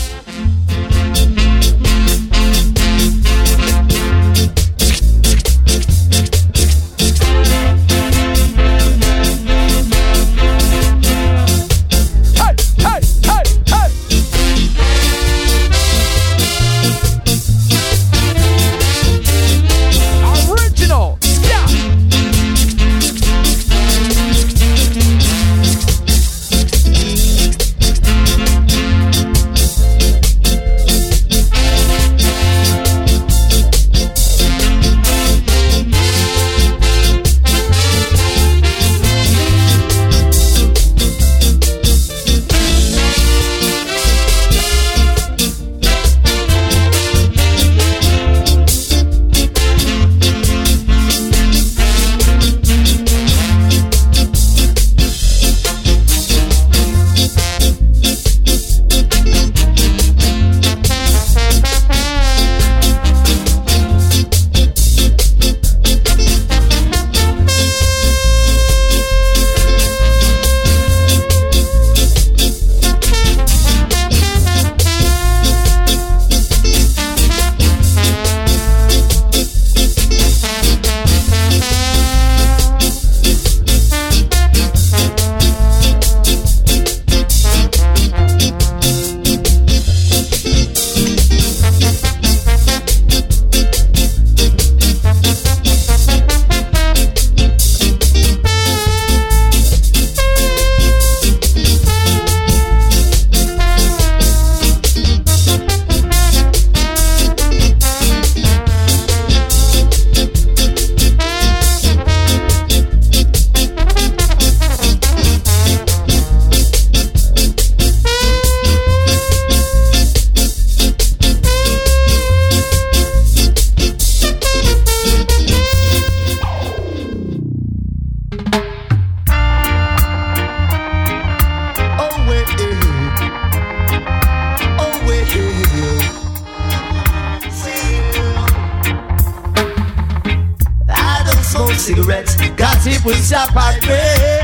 cigarettes, cause it will stop at me.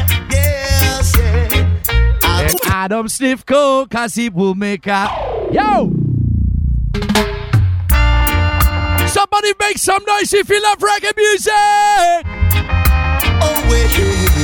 Yes, yeah. And Adam sniff coke, cause it will make a... Yo! Somebody make some noise if you love reggae music! Oh, wait.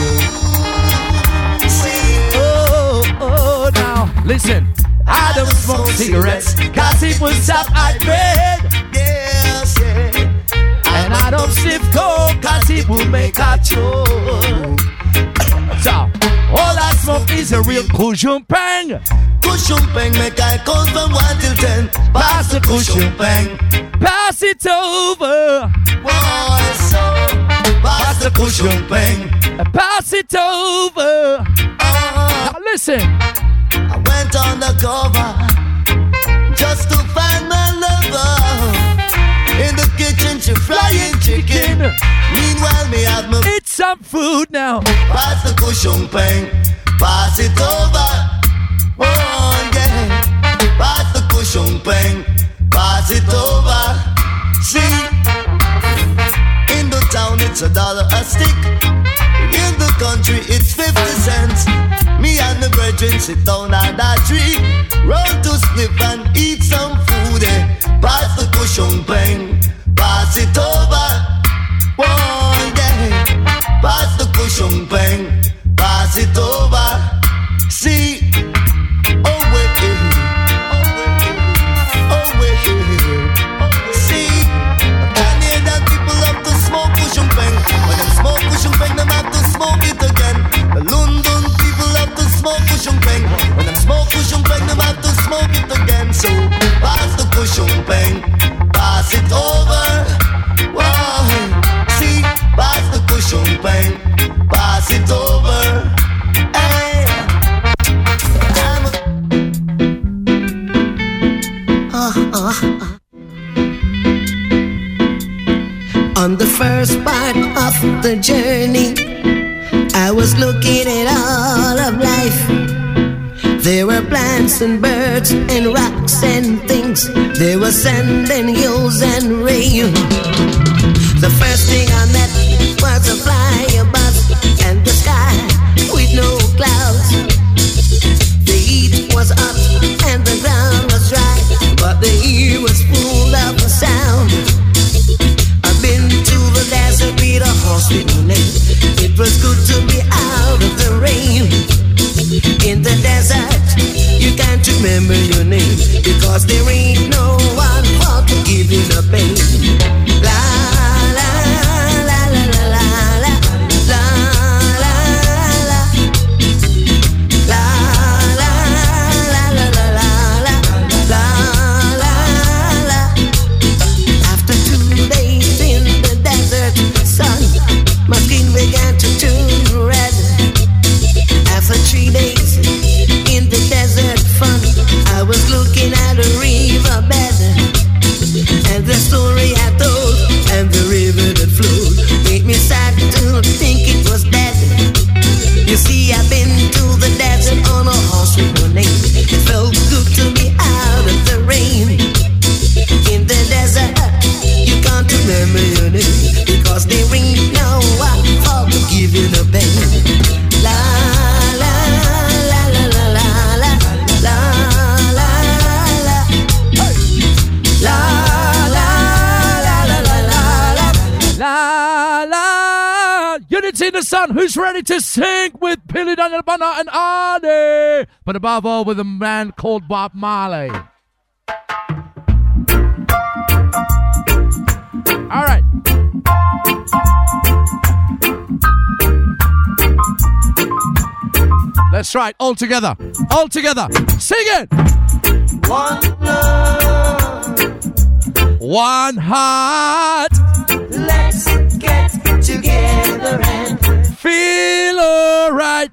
Oh, now, listen. I don't smoke cigarettes, cause it will stop at red. Yes, yeah. And I don't sniff coke, cause it will make a choke. So, all I smoke is a real Kujumpang. cushion pen, make I count from 1 till 10. Pass the cushion pen. Pass it over. Boy, so pass the cushion pen. Pass it over. Now listen. I went on the cover just to find my lover. In the kitchen, she frying chicken. Meanwhile, me have my eat some food now. Pass the cushion pen. Pass it over. Oh yeah. Pass the cushion pen. Pass it over. See, in the town it's $1 a stick. In the country it's 50 cents. Me and the brethren sit down on that tree, roll to slip and eat some food. Pass the cushion pen. Pass it over. Oh yeah. Pass the cushion pen. Pass it over. See, oh wait, oh wait. See, I can't hear that people have to smoke cushion pen. When them smoke cushion pen, them have to smoke it again. The London people have to smoke cushion pen. When them smoke cushion pen, them have to smoke it again. So pass the cushion pen, pass it over. Whoa, see, pass the cushion pen, pass it over. Hey, On the first part of the journey, I was looking at all of life. There were plants and birds and rocks and things. There was sand and hills and rain. The first thing I met was a fly above and the sky with no clouds. The heat was hot and the ground was dry, but the air was full of sound. I've been to the desert with a horse with no name. It was good to be out of the rain. In the desert, you can't remember your name because there ain't no one for to give you the pain. La la la la la la la la la la la la la la la la. After 2 days in the desert sun, my skin began to turn red. After 3 days in the desert fun, I was looking at a riverbed, and the story I told and the river that flowed made me sad to think it was dead. You see, I've been to the desert on a horse with no name. It felt good to be out of the rain. In the desert, you can't remember your name because there ain't no one for to give you the pain. La la la la la la la la la la la la la. Unity in the Sun. Who's ready to sing with Billy Daniel Banner and Arnie? But above all, with a man called Bob Marley. All right. That's right. All together. All together. Sing it. One love, one heart. Let's get together and feel alright.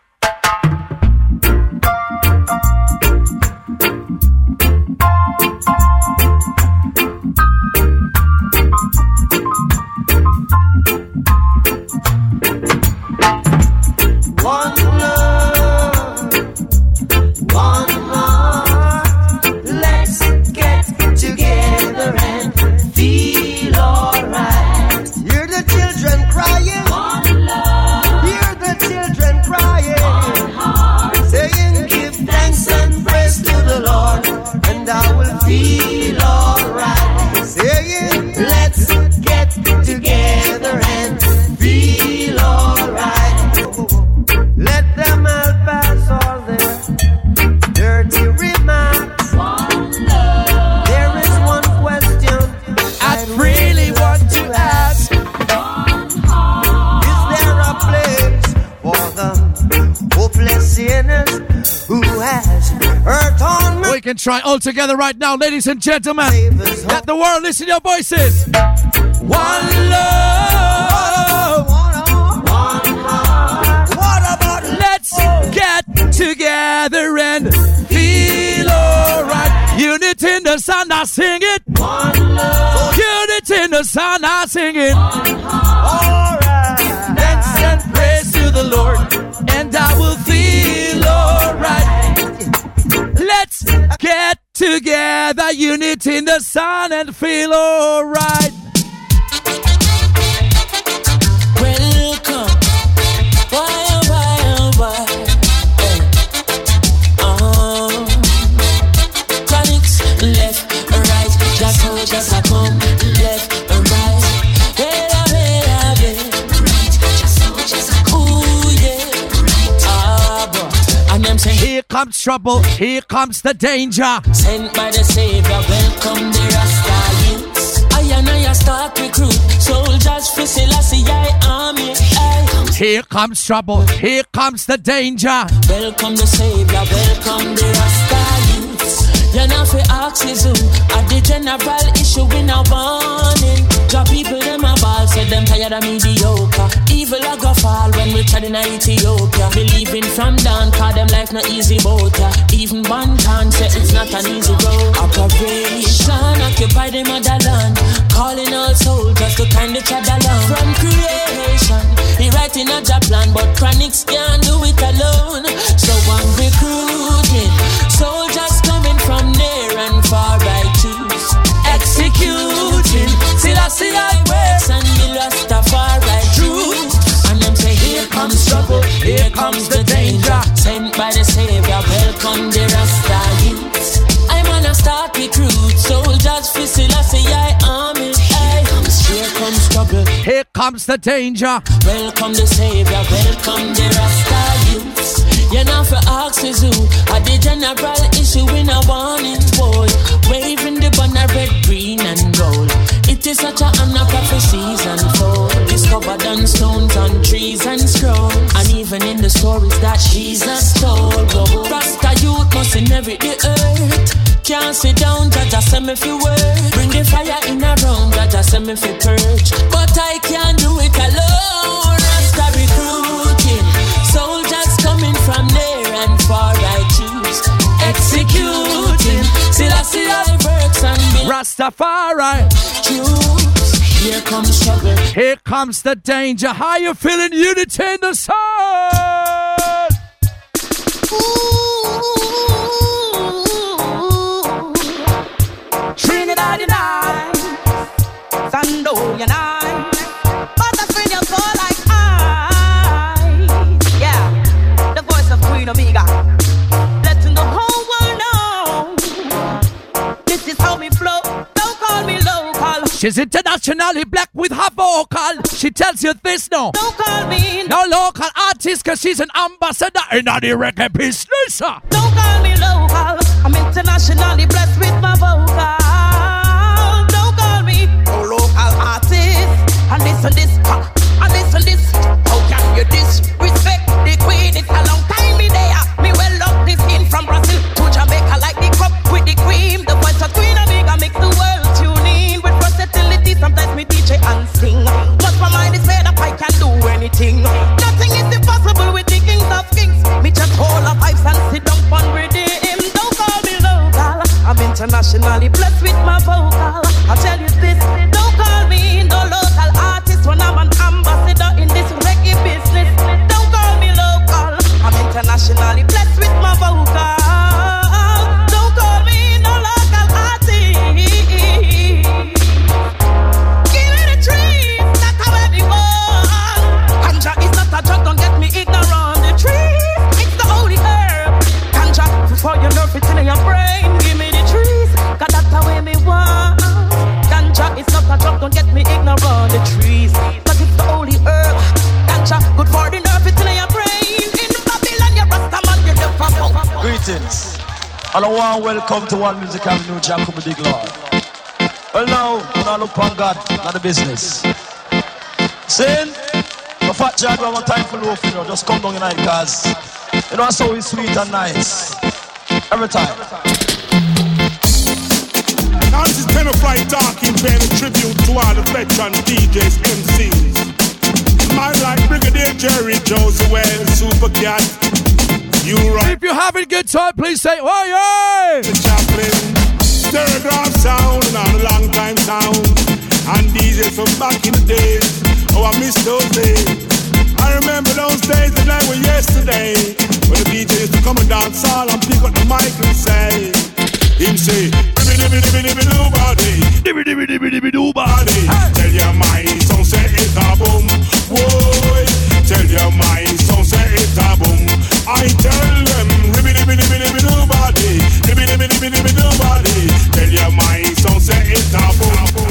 One love, one heart. Let's get together and feel alright. Hear the children crying. One love. Hear the children crying. One heart. Saying, give thanks and praise to the Lord, and I will feel alright. Saying, let's get together and feel alright. Let them help us all their dirty remarks. One love. There is one question I'd really want to ask. One heart. Is there a place for the hopeless sinners who has Earth on me. We can try all together right now, ladies and gentlemen. Let the world listen to your voices. One love. One heart. What about let's get together and feel alright. Unity in the sun, I sing it. One love. Unity in the sun, I sing it. Alright. Let's send praise to the Lord, and I will feel alright. Let's get together, unity in the sun, and feel alright. Welcome. Why? Chronics, left, right, just hold, just a come, left, right. Here comes trouble, here comes the danger. Sent by the Savior, welcome the Rasta youths. I and I start recruit soldiers for Selassie army. Here comes trouble, here comes the danger. Welcome the Savior, welcome the Rasta youths. You're not for oxygen, at the general issue in a warning. Drop people them a ball, said them tired of mediocre. Evil a go fall when we tried in Ethiopia. Believing from down, cause them life not easy boat. Even one can say it's not an easy road. Operation, occupy the motherland. Calling all soldiers to kind each other along. From creation, he writing a job plan, but Chronics can't do it alone. So I'm recruiting soldiers coming from near and far, I choose. Executing, Selassie I works and the Rastafari truth. And them say here comes trouble, here comes the danger. Sent by the Savior, welcome the Rasta youths. I'm gonna start recruit soldiers for Selassie I army. Here comes trouble, here comes the danger. Welcome the Savior, welcome the Rasta youths. You're not for oxygen, at the general issue in a warning boy. Waving the banner red, green and gold. It is such a honor prophecies unfold. Discovered on stones, on trees and scrolls. And even in the stories that Jesus told. Rasta youth must inherit the earth. Can't sit down, just send me for work. Bring the fire in a round, just send me for purge. But I can't do it alone. Rasta recruiting soldiers coming from near and far, I choose. Executing Selassie I works and be Rastafari. Choose. Here comes trouble, here comes the danger. How you feeling? Unity in the sun. Trinidad unite, Sando unite. But that's when you go like I. Yeah, the voice of Queen Omega, letting the whole world know this is how we flow. Don't call me local. She's internationally black with her vocal. She tells you this, no. Don't call me no local artist, cause she's an ambassador in the reggae business. Don't call me local. I'm internationally blessed with my vocal. Don't call me no local artist. And this and this, and this and this. How can you disrespect the queen? It's a long time me there. Me well love this in from Brazil to Jamaica, like the cup with the cream. The voice of Queen Omega makes the world tune in with versatility. Sometimes me DJ and sing. But my mind is made up, I can do anything. Nothing is impossible with the kings of kings. Me just hold up pipes and sit down on rhythm. Don't call me local. I'm internationally blessed with my vocal. I'll tell you this, don't call me no local artist when I'm an ambassador in this reggae business. Don't call me local. I'm internationally blessed with my vocal. Don't call me no local artist. Give me the trees, that's how everyone. Ganja is not a drug, don't get me ignorant. The trees, it's the holy herb. Ganja, before you know it in your brain. Give me the trees, cause that's the way me want. Ganja is not a drug, don't get me ignorant. The trees, cause it's the holy herb. Ganja, good for the nerve, it's in your brain. In Babylon, you're Rasta man, you're the papa. Greetings. And a warm welcome to One Music Avenue, Jacob the Big Lord. Well now, when I look on God, not the business. Saying, the fat Jack, one time for low, just come down tonight, cause you know, it's so sweet and nice. Every time. Now this is Tenafly talking, paying a tribute to all the veteran DJs, MCs. Man like Brigadier Jerry, Josie Wells, Super Cat, If you're having a good time, please say, oh yeah! The Chaplain, Telegraph Sound, and all the long time sound. And DJs from back in the days. Oh, I miss those days. I remember those days that like were yesterday. When the DJ used to come and dance all and pick up the mic and say, him say, dibby dibby dibby dibby doo body, dibby dibby dibby dibby doo body. Tell your mind, son say it a boom, boy. Tell your mind, son say it a boom. I tell them, dibby dibby dibby dibby doo body, dibby dibby dibby dibby doo body. Tell your mind, son say it a boom.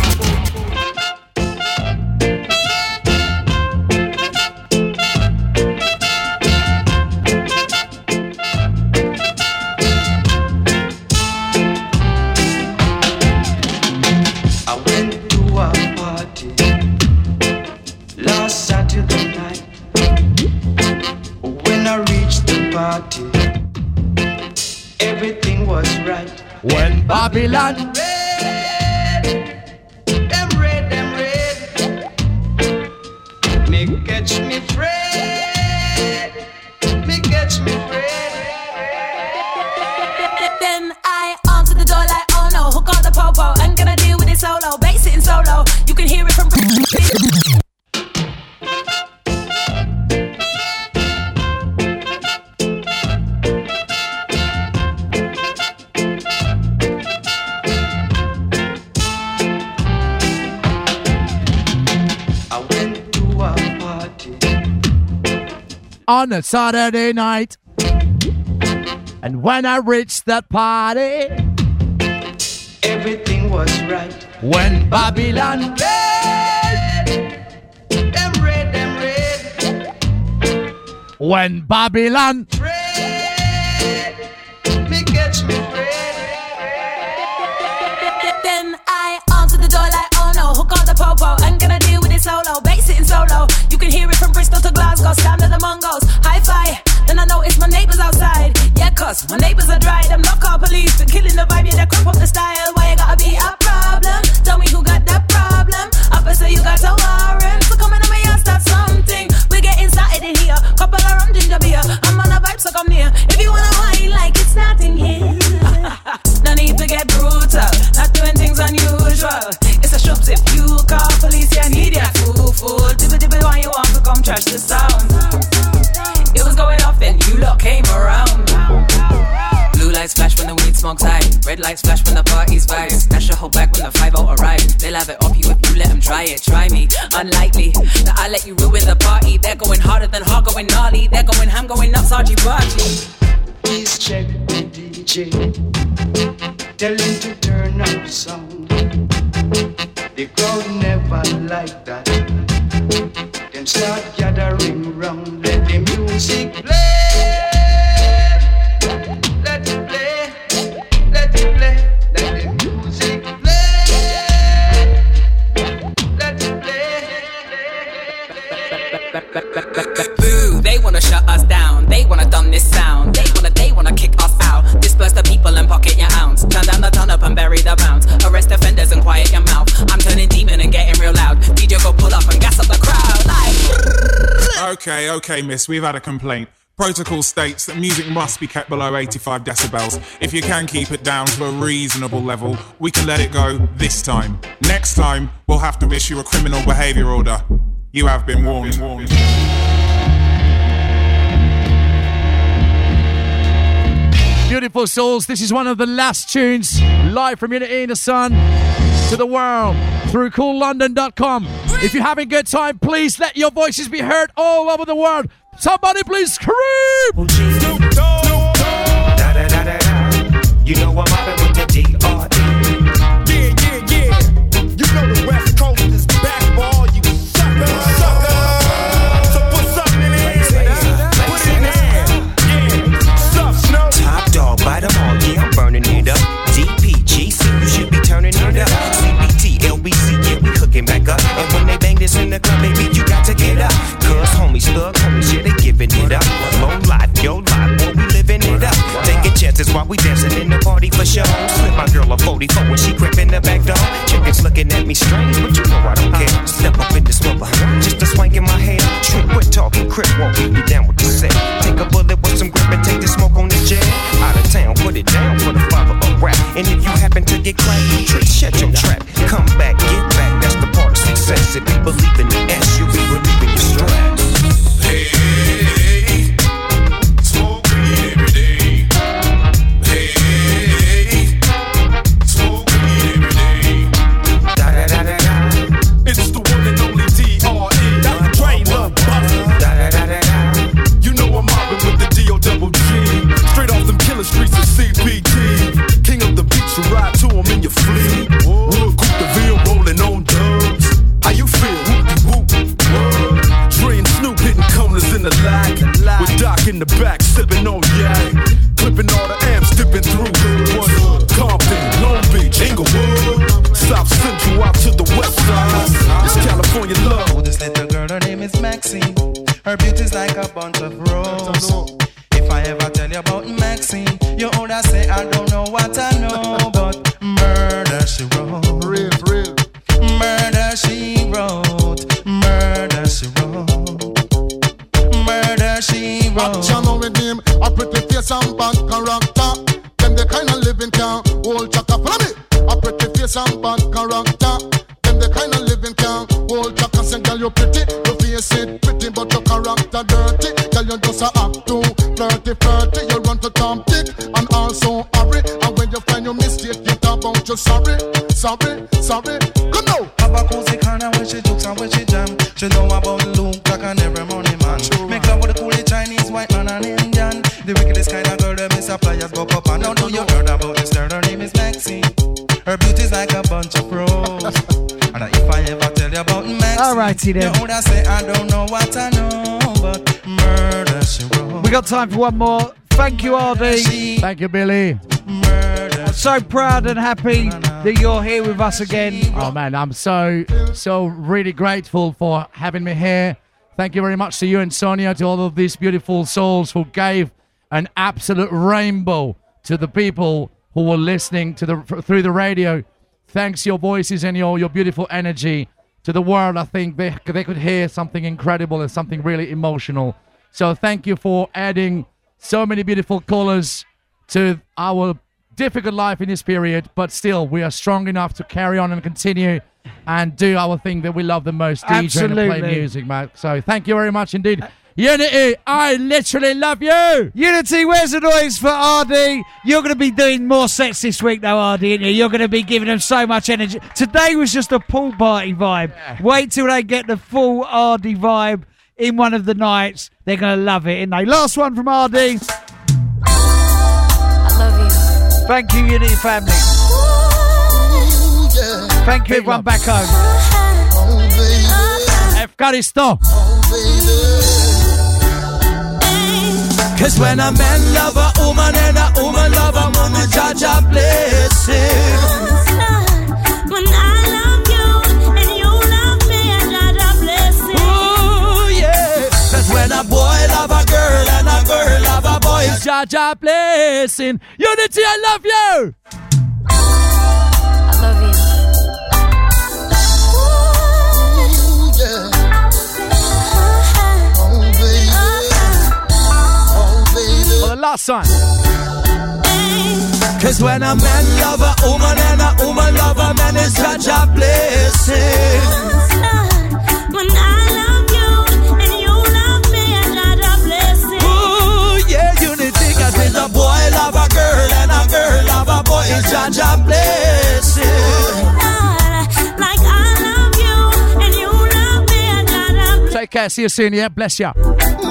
Everything was right. When Babylon them red, me catch me afraid, me catch me afraid. Then I answer the door like, oh no, hook on the popo, I'm gonna deal with it solo, bass it in solo, you can hear it from. on a Saturday night. And when I reached that party, everything was right. When Babylon them red. When Babylon me catch me afraid. Then I answer the door like, oh no, hook on the popo, I'm gonna deal with it solo, bass it in solo. You can hear it from Bristol to Glasgow, stand to the Mongos, hi-fi. Then I notice my neighbors outside, yeah, cause my neighbors are dry. Them not call police, been killing the vibe, yeah, they crop up the style. Why you gotta be a problem? Tell me who got that problem. Officer, you got a warrant, so come in and me ask that something. We getting started in here, couple of rum ginger beer. I'm on a vibe, so come near. If you wanna wine like it's nothing here. No need to get brutal, not doing things unusual. It's a shops if you call police, you need ya. Fool, dibby why you want to come trash the sound. It was going off and you lot came around. Blue lights flash when the weed smoke's high. Red lights flash when the party's vibes. Dash your whole back when the 5-0 arrives. They'll have it off you if you let them try it. Try me, unlikely that I let you ruin the party. They're going harder than hard, going gnarly. They're going ham, going nuts, RG party. Please check the DJ. Tell him to turn up the sound. The crowd never like that. Them start gathering round. Let the music play. Let it play. Let it play. Let the music play. Let it play. Boo, they wanna shut us down. They wanna dumb this sound. They wanna kick us out. Disperse the people and pocket your ounce. Turn down the turn up and bury the bounce. Arrest offenders and quiet your mouth. I'm turning demon and getting real loud. DJ go pull up and gas up the crowd like. Okay, miss, we've had a complaint. Protocol states that music must be kept below 85 decibels. If you can keep it down to a reasonable level, we can let it go this time. Next time, we'll have to issue a criminal behaviour order. You have been warned. Beautiful souls, this is one of the last tunes live from Unity in the Sun to the world through CoolLondon.com. If you're having a good time, please let your voices be heard all over the world. Somebody please scream! You know I'm mobbing with the D.R.E. Yeah. You know the West Coast is back for all you suckers. So put something in there. Put it in there. Yeah. Sup, Snow? Top dog, bite them all. Yeah, I'm burning it up. DPGC, you should be turning it up. CBT, LBC, yeah, we hooking back up. And when they bang this in the club, baby, you got to get up. Cause homies, thug homies, yeah, they giving it up. Low life, yo life, boy, we living it up. Taking chances while while we dancing in the party for show. Split my girl a 44 when she crept in the back door. Chickens looking at me strange, but you know I don't care. Step up in this rubber, just a swank in my hair. Shrimp, quit talking, crip walk, you down with the set. Take a bullet with some grip and take the smoke on this jet. Out of town, put it down for the father of rap. And if you happen to get cracked, trick, shut your trap. Come back, get back, that's the part of success. If you believe in the S, you'll be relieving your stress. Hey, smoke weed every day. Hey, smoke weed every day. Da da da da da. It's the one and only D.R.E. Dr. Dre, Lil Buff. Da da da da da. You know I'm mobbing with the D.O.G. Straight off them killer streets of CPT. King of the beach, you ride to him in your fleet. Wood, Coupe de Ville, rolling on dubs. How you feel? Whoop-de-whoop. Dre and Snoop hitting corners in the lag. With Doc in the back, sipping on yak. Clipping all the amps, dipping through Hood. Compton, Long Beach, Inglewood. South Central out to the west side. It's California love. Oh, this little girl, her name is Maxine. Her beauty's like a bunch of roses. If I ever tell you about Maxine, you older say I don't know what I know, but murder she wrote. Real. Murder she wrote. Murder she wrote. Murder she wrote. Action no redeem, a pretty face and bad character. Them the kind of living can hold chaka. Follow me. A pretty face and bad character. Them the kind of living can hold chaka. Say girl you pretty, your face it pretty, but your character dirty. Girl you just a act too flirty. You run to Tom Dick and also hurry. And when you find your mistake, you talk about you sorry. Come now. Have a cozy corner when she jokes and when she jam. She know about Luke like an every money man. Make love with the coolie Chinese, white man and Indian. The wickedest kind of girl that miss a players go up and down. You heard about this girl, her name is Maxine. Her beauty's like a bunch of roses. And if I ever tell you about Maxine, alrighty then. You older say I don't know what I know, but murder she wrote. We got time for one more. Thank you, RD. Thank you, Billy. I'm so proud and happy that you're here with us again. Oh man, I'm so really grateful for having me here. Thank you very much to you and Sonia, to all of these beautiful souls who gave an absolute rainbow to the people who were listening to through the radio. Thanks your voices and your beautiful energy to the world. I think they could hear something incredible and something really emotional. So thank you for adding so many beautiful colors to our difficult life in this period, but still we are strong enough to carry on and continue and do our thing that we love the most, DJ and play music, man. So thank you very much indeed. Unity, I literally love you. Unity, where's the noise for RD? You're going to be doing more sets this week though, RD, aren't you? You're going to be giving them so much energy. Today was just a pool party vibe. Yeah. Wait till they get the full RD vibe in one of the nights. They're going to love it, aren't they? Last one from RD. Thank you, Unity family. Thank you, everyone back home. Afghanistan. Cause when a man love a woman and a woman love a man, we judge a blessing. When I love you and you love me, I judge a blessing. Ooh, yeah. Cause when a boy love a girl and a girl love a boy, it's judge a blessing. Unity, I love you. I love you. Last time. Cause when a man love a woman and a woman love a man, it's such a blessing. When I love you and you love me, it's such a blessing. Ooh, yeah, unity. Cause when a boy love a girl and a girl love a boy, it's such a blessing. Like I love you and you love me, it's such a blessing. Take care, see you soon, yeah, bless ya.